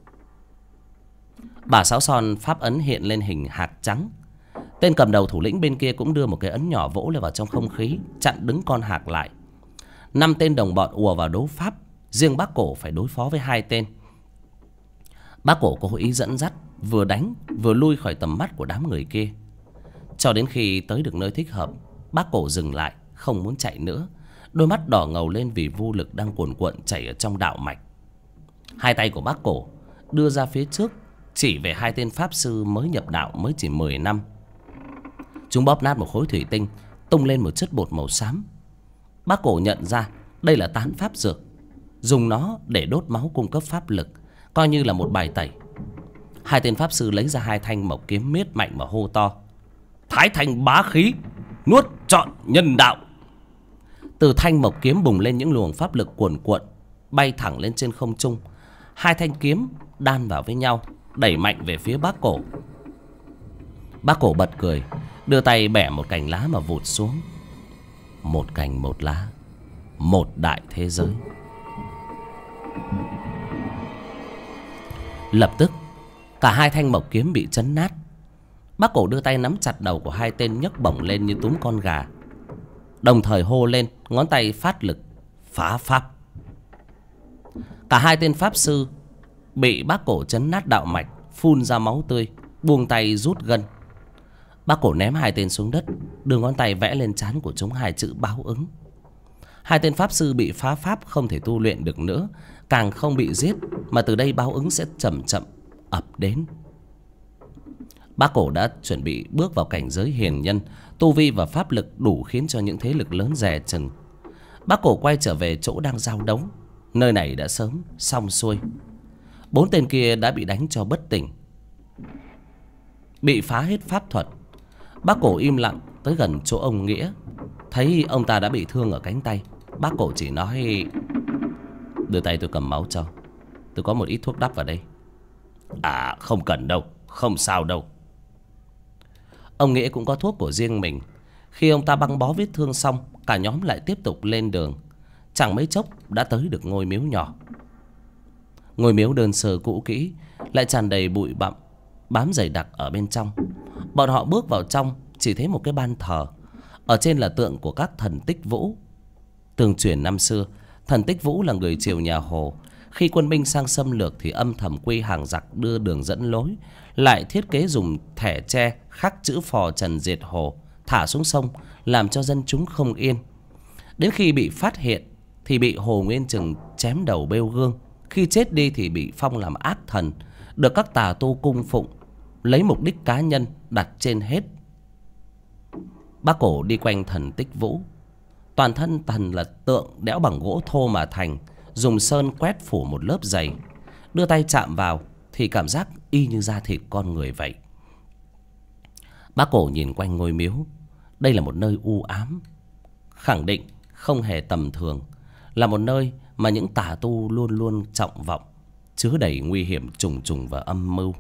[SPEAKER 1] Bà Sáu Son pháp ấn hiện lên hình hạt trắng. Tên cầm đầu thủ lĩnh bên kia cũng đưa một cái ấn nhỏ vỗ lên vào trong không khí, chặn đứng con hạc lại. 5 tên đồng bọn ùa vào đấu pháp. Riêng bác Cổ phải đối phó với 2 tên. Bác Cổ có ý dẫn dắt, vừa đánh vừa lui khỏi tầm mắt của đám người kia. Cho đến khi tới được nơi thích hợp, bác Cổ dừng lại, không muốn chạy nữa. Đôi mắt đỏ ngầu lên vì vô lực đang cuồn cuộn chảy ở trong đạo mạch. 2 tay của bác Cổ đưa ra phía trước, chỉ về 2 tên pháp sư mới nhập đạo mới chỉ 10 năm. Chúng bóp nát một khối thủy tinh, tung lên một chất bột màu xám. Bác Cổ nhận ra đây là tán pháp dược, dùng nó để đốt máu cung cấp pháp lực, coi như là một bài tẩy. 2 tên pháp sư lấy ra 2 thanh mộc kiếm miết mạnh và hô to: thái thanh bá khí, nuốt trọn nhân đạo. Từ thanh mộc kiếm bùng lên những luồng pháp lực cuồn cuộn, bay thẳng lên trên không trung. 2 thanh kiếm đan vào với nhau, đẩy mạnh về phía bác Cổ. Bác Cổ bật cười, đưa tay bẻ một cành lá mà vụt xuống. Một cành một lá, một đại thế giới. Lập tức cả 2 thanh mộc kiếm bị chấn nát. Bác Cổ đưa tay nắm chặt đầu của 2 tên, nhấc bổng lên như túm con gà, đồng thời hô lên, ngón tay phát lực phá pháp. Cả 2 tên pháp sư bị bác Cổ chấn nát đạo mạch, phun ra máu tươi, buông tay rút gân. Bác Cổ ném 2 tên xuống đất, đưa ngón tay vẽ lên trán của chúng 2 chữ báo ứng. 2 tên pháp sư bị phá pháp không thể tu luyện được nữa, càng không bị giết, mà từ đây báo ứng sẽ chậm chậm ập đến. Bác Cổ đã chuẩn bị bước vào cảnh giới hiền nhân, tu vi và pháp lực đủ khiến cho những thế lực lớn dè chừng. Bác Cổ quay trở về chỗ đang giao đấu. Nơi này đã sớm xong xuôi. 4 tên kia đã bị đánh cho bất tỉnh, bị phá hết pháp thuật. Bác Cổ im lặng tới gần chỗ ông Nghĩa. Thấy ông ta đã bị thương ở cánh tay, bác Cổ chỉ nói: đưa tay tôi cầm máu cho, tôi có một ít thuốc đắp vào đây. À không cần đâu, không sao đâu. Ông Nghĩa cũng có thuốc của riêng mình. Khi ông ta băng bó vết thương xong, cả nhóm lại tiếp tục lên đường. Chẳng mấy chốc đã tới được ngôi miếu nhỏ. Ngôi miếu đơn sơ cũ kỹ, lại tràn đầy bụi bặm bám dày đặc ở bên trong. Bọn họ bước vào trong, chỉ thấy một cái ban thờ. Ở trên là tượng của các thần Tích Vũ. Tương truyền năm xưa, thần Tích Vũ là người triều nhà Hồ. Khi quân Minh sang xâm lược thì âm thầm quy hàng giặc đưa đường dẫn lối, lại thiết kế dùng thẻ tre khắc chữ phò Trần Diệt Hồ thả xuống sông, làm cho dân chúng không yên. Đến khi bị phát hiện thì bị Hồ Nguyên Chừng chém đầu bêu gương. Khi chết đi thì bị phong làm ác thần, được các tà tu cung phụng, lấy mục đích cá nhân đặt trên hết. Bác Cổ đi quanh thần Tích Vũ. Toàn thân thần là tượng đẽo bằng gỗ thô mà thành, dùng sơn quét phủ một lớp dày. Đưa tay chạm vào thì cảm giác y như da thịt con người vậy. Bác Cổ nhìn quanh ngôi miếu. Đây là một nơi u ám, khẳng định không hề tầm thường, là một nơi mà những tà tu luôn luôn trọng vọng, chứa đầy nguy hiểm trùng trùng và âm mưu.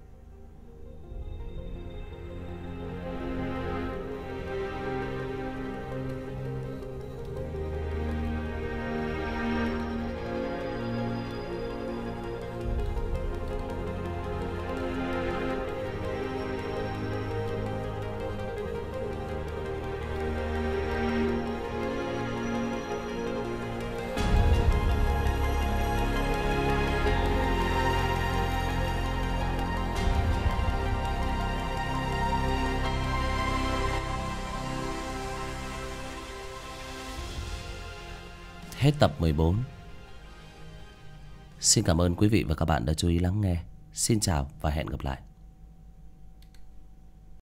[SPEAKER 1] Hết tập 14. Xin cảm ơn quý vị và các bạn đã chú ý lắng nghe. Xin chào và hẹn gặp lại.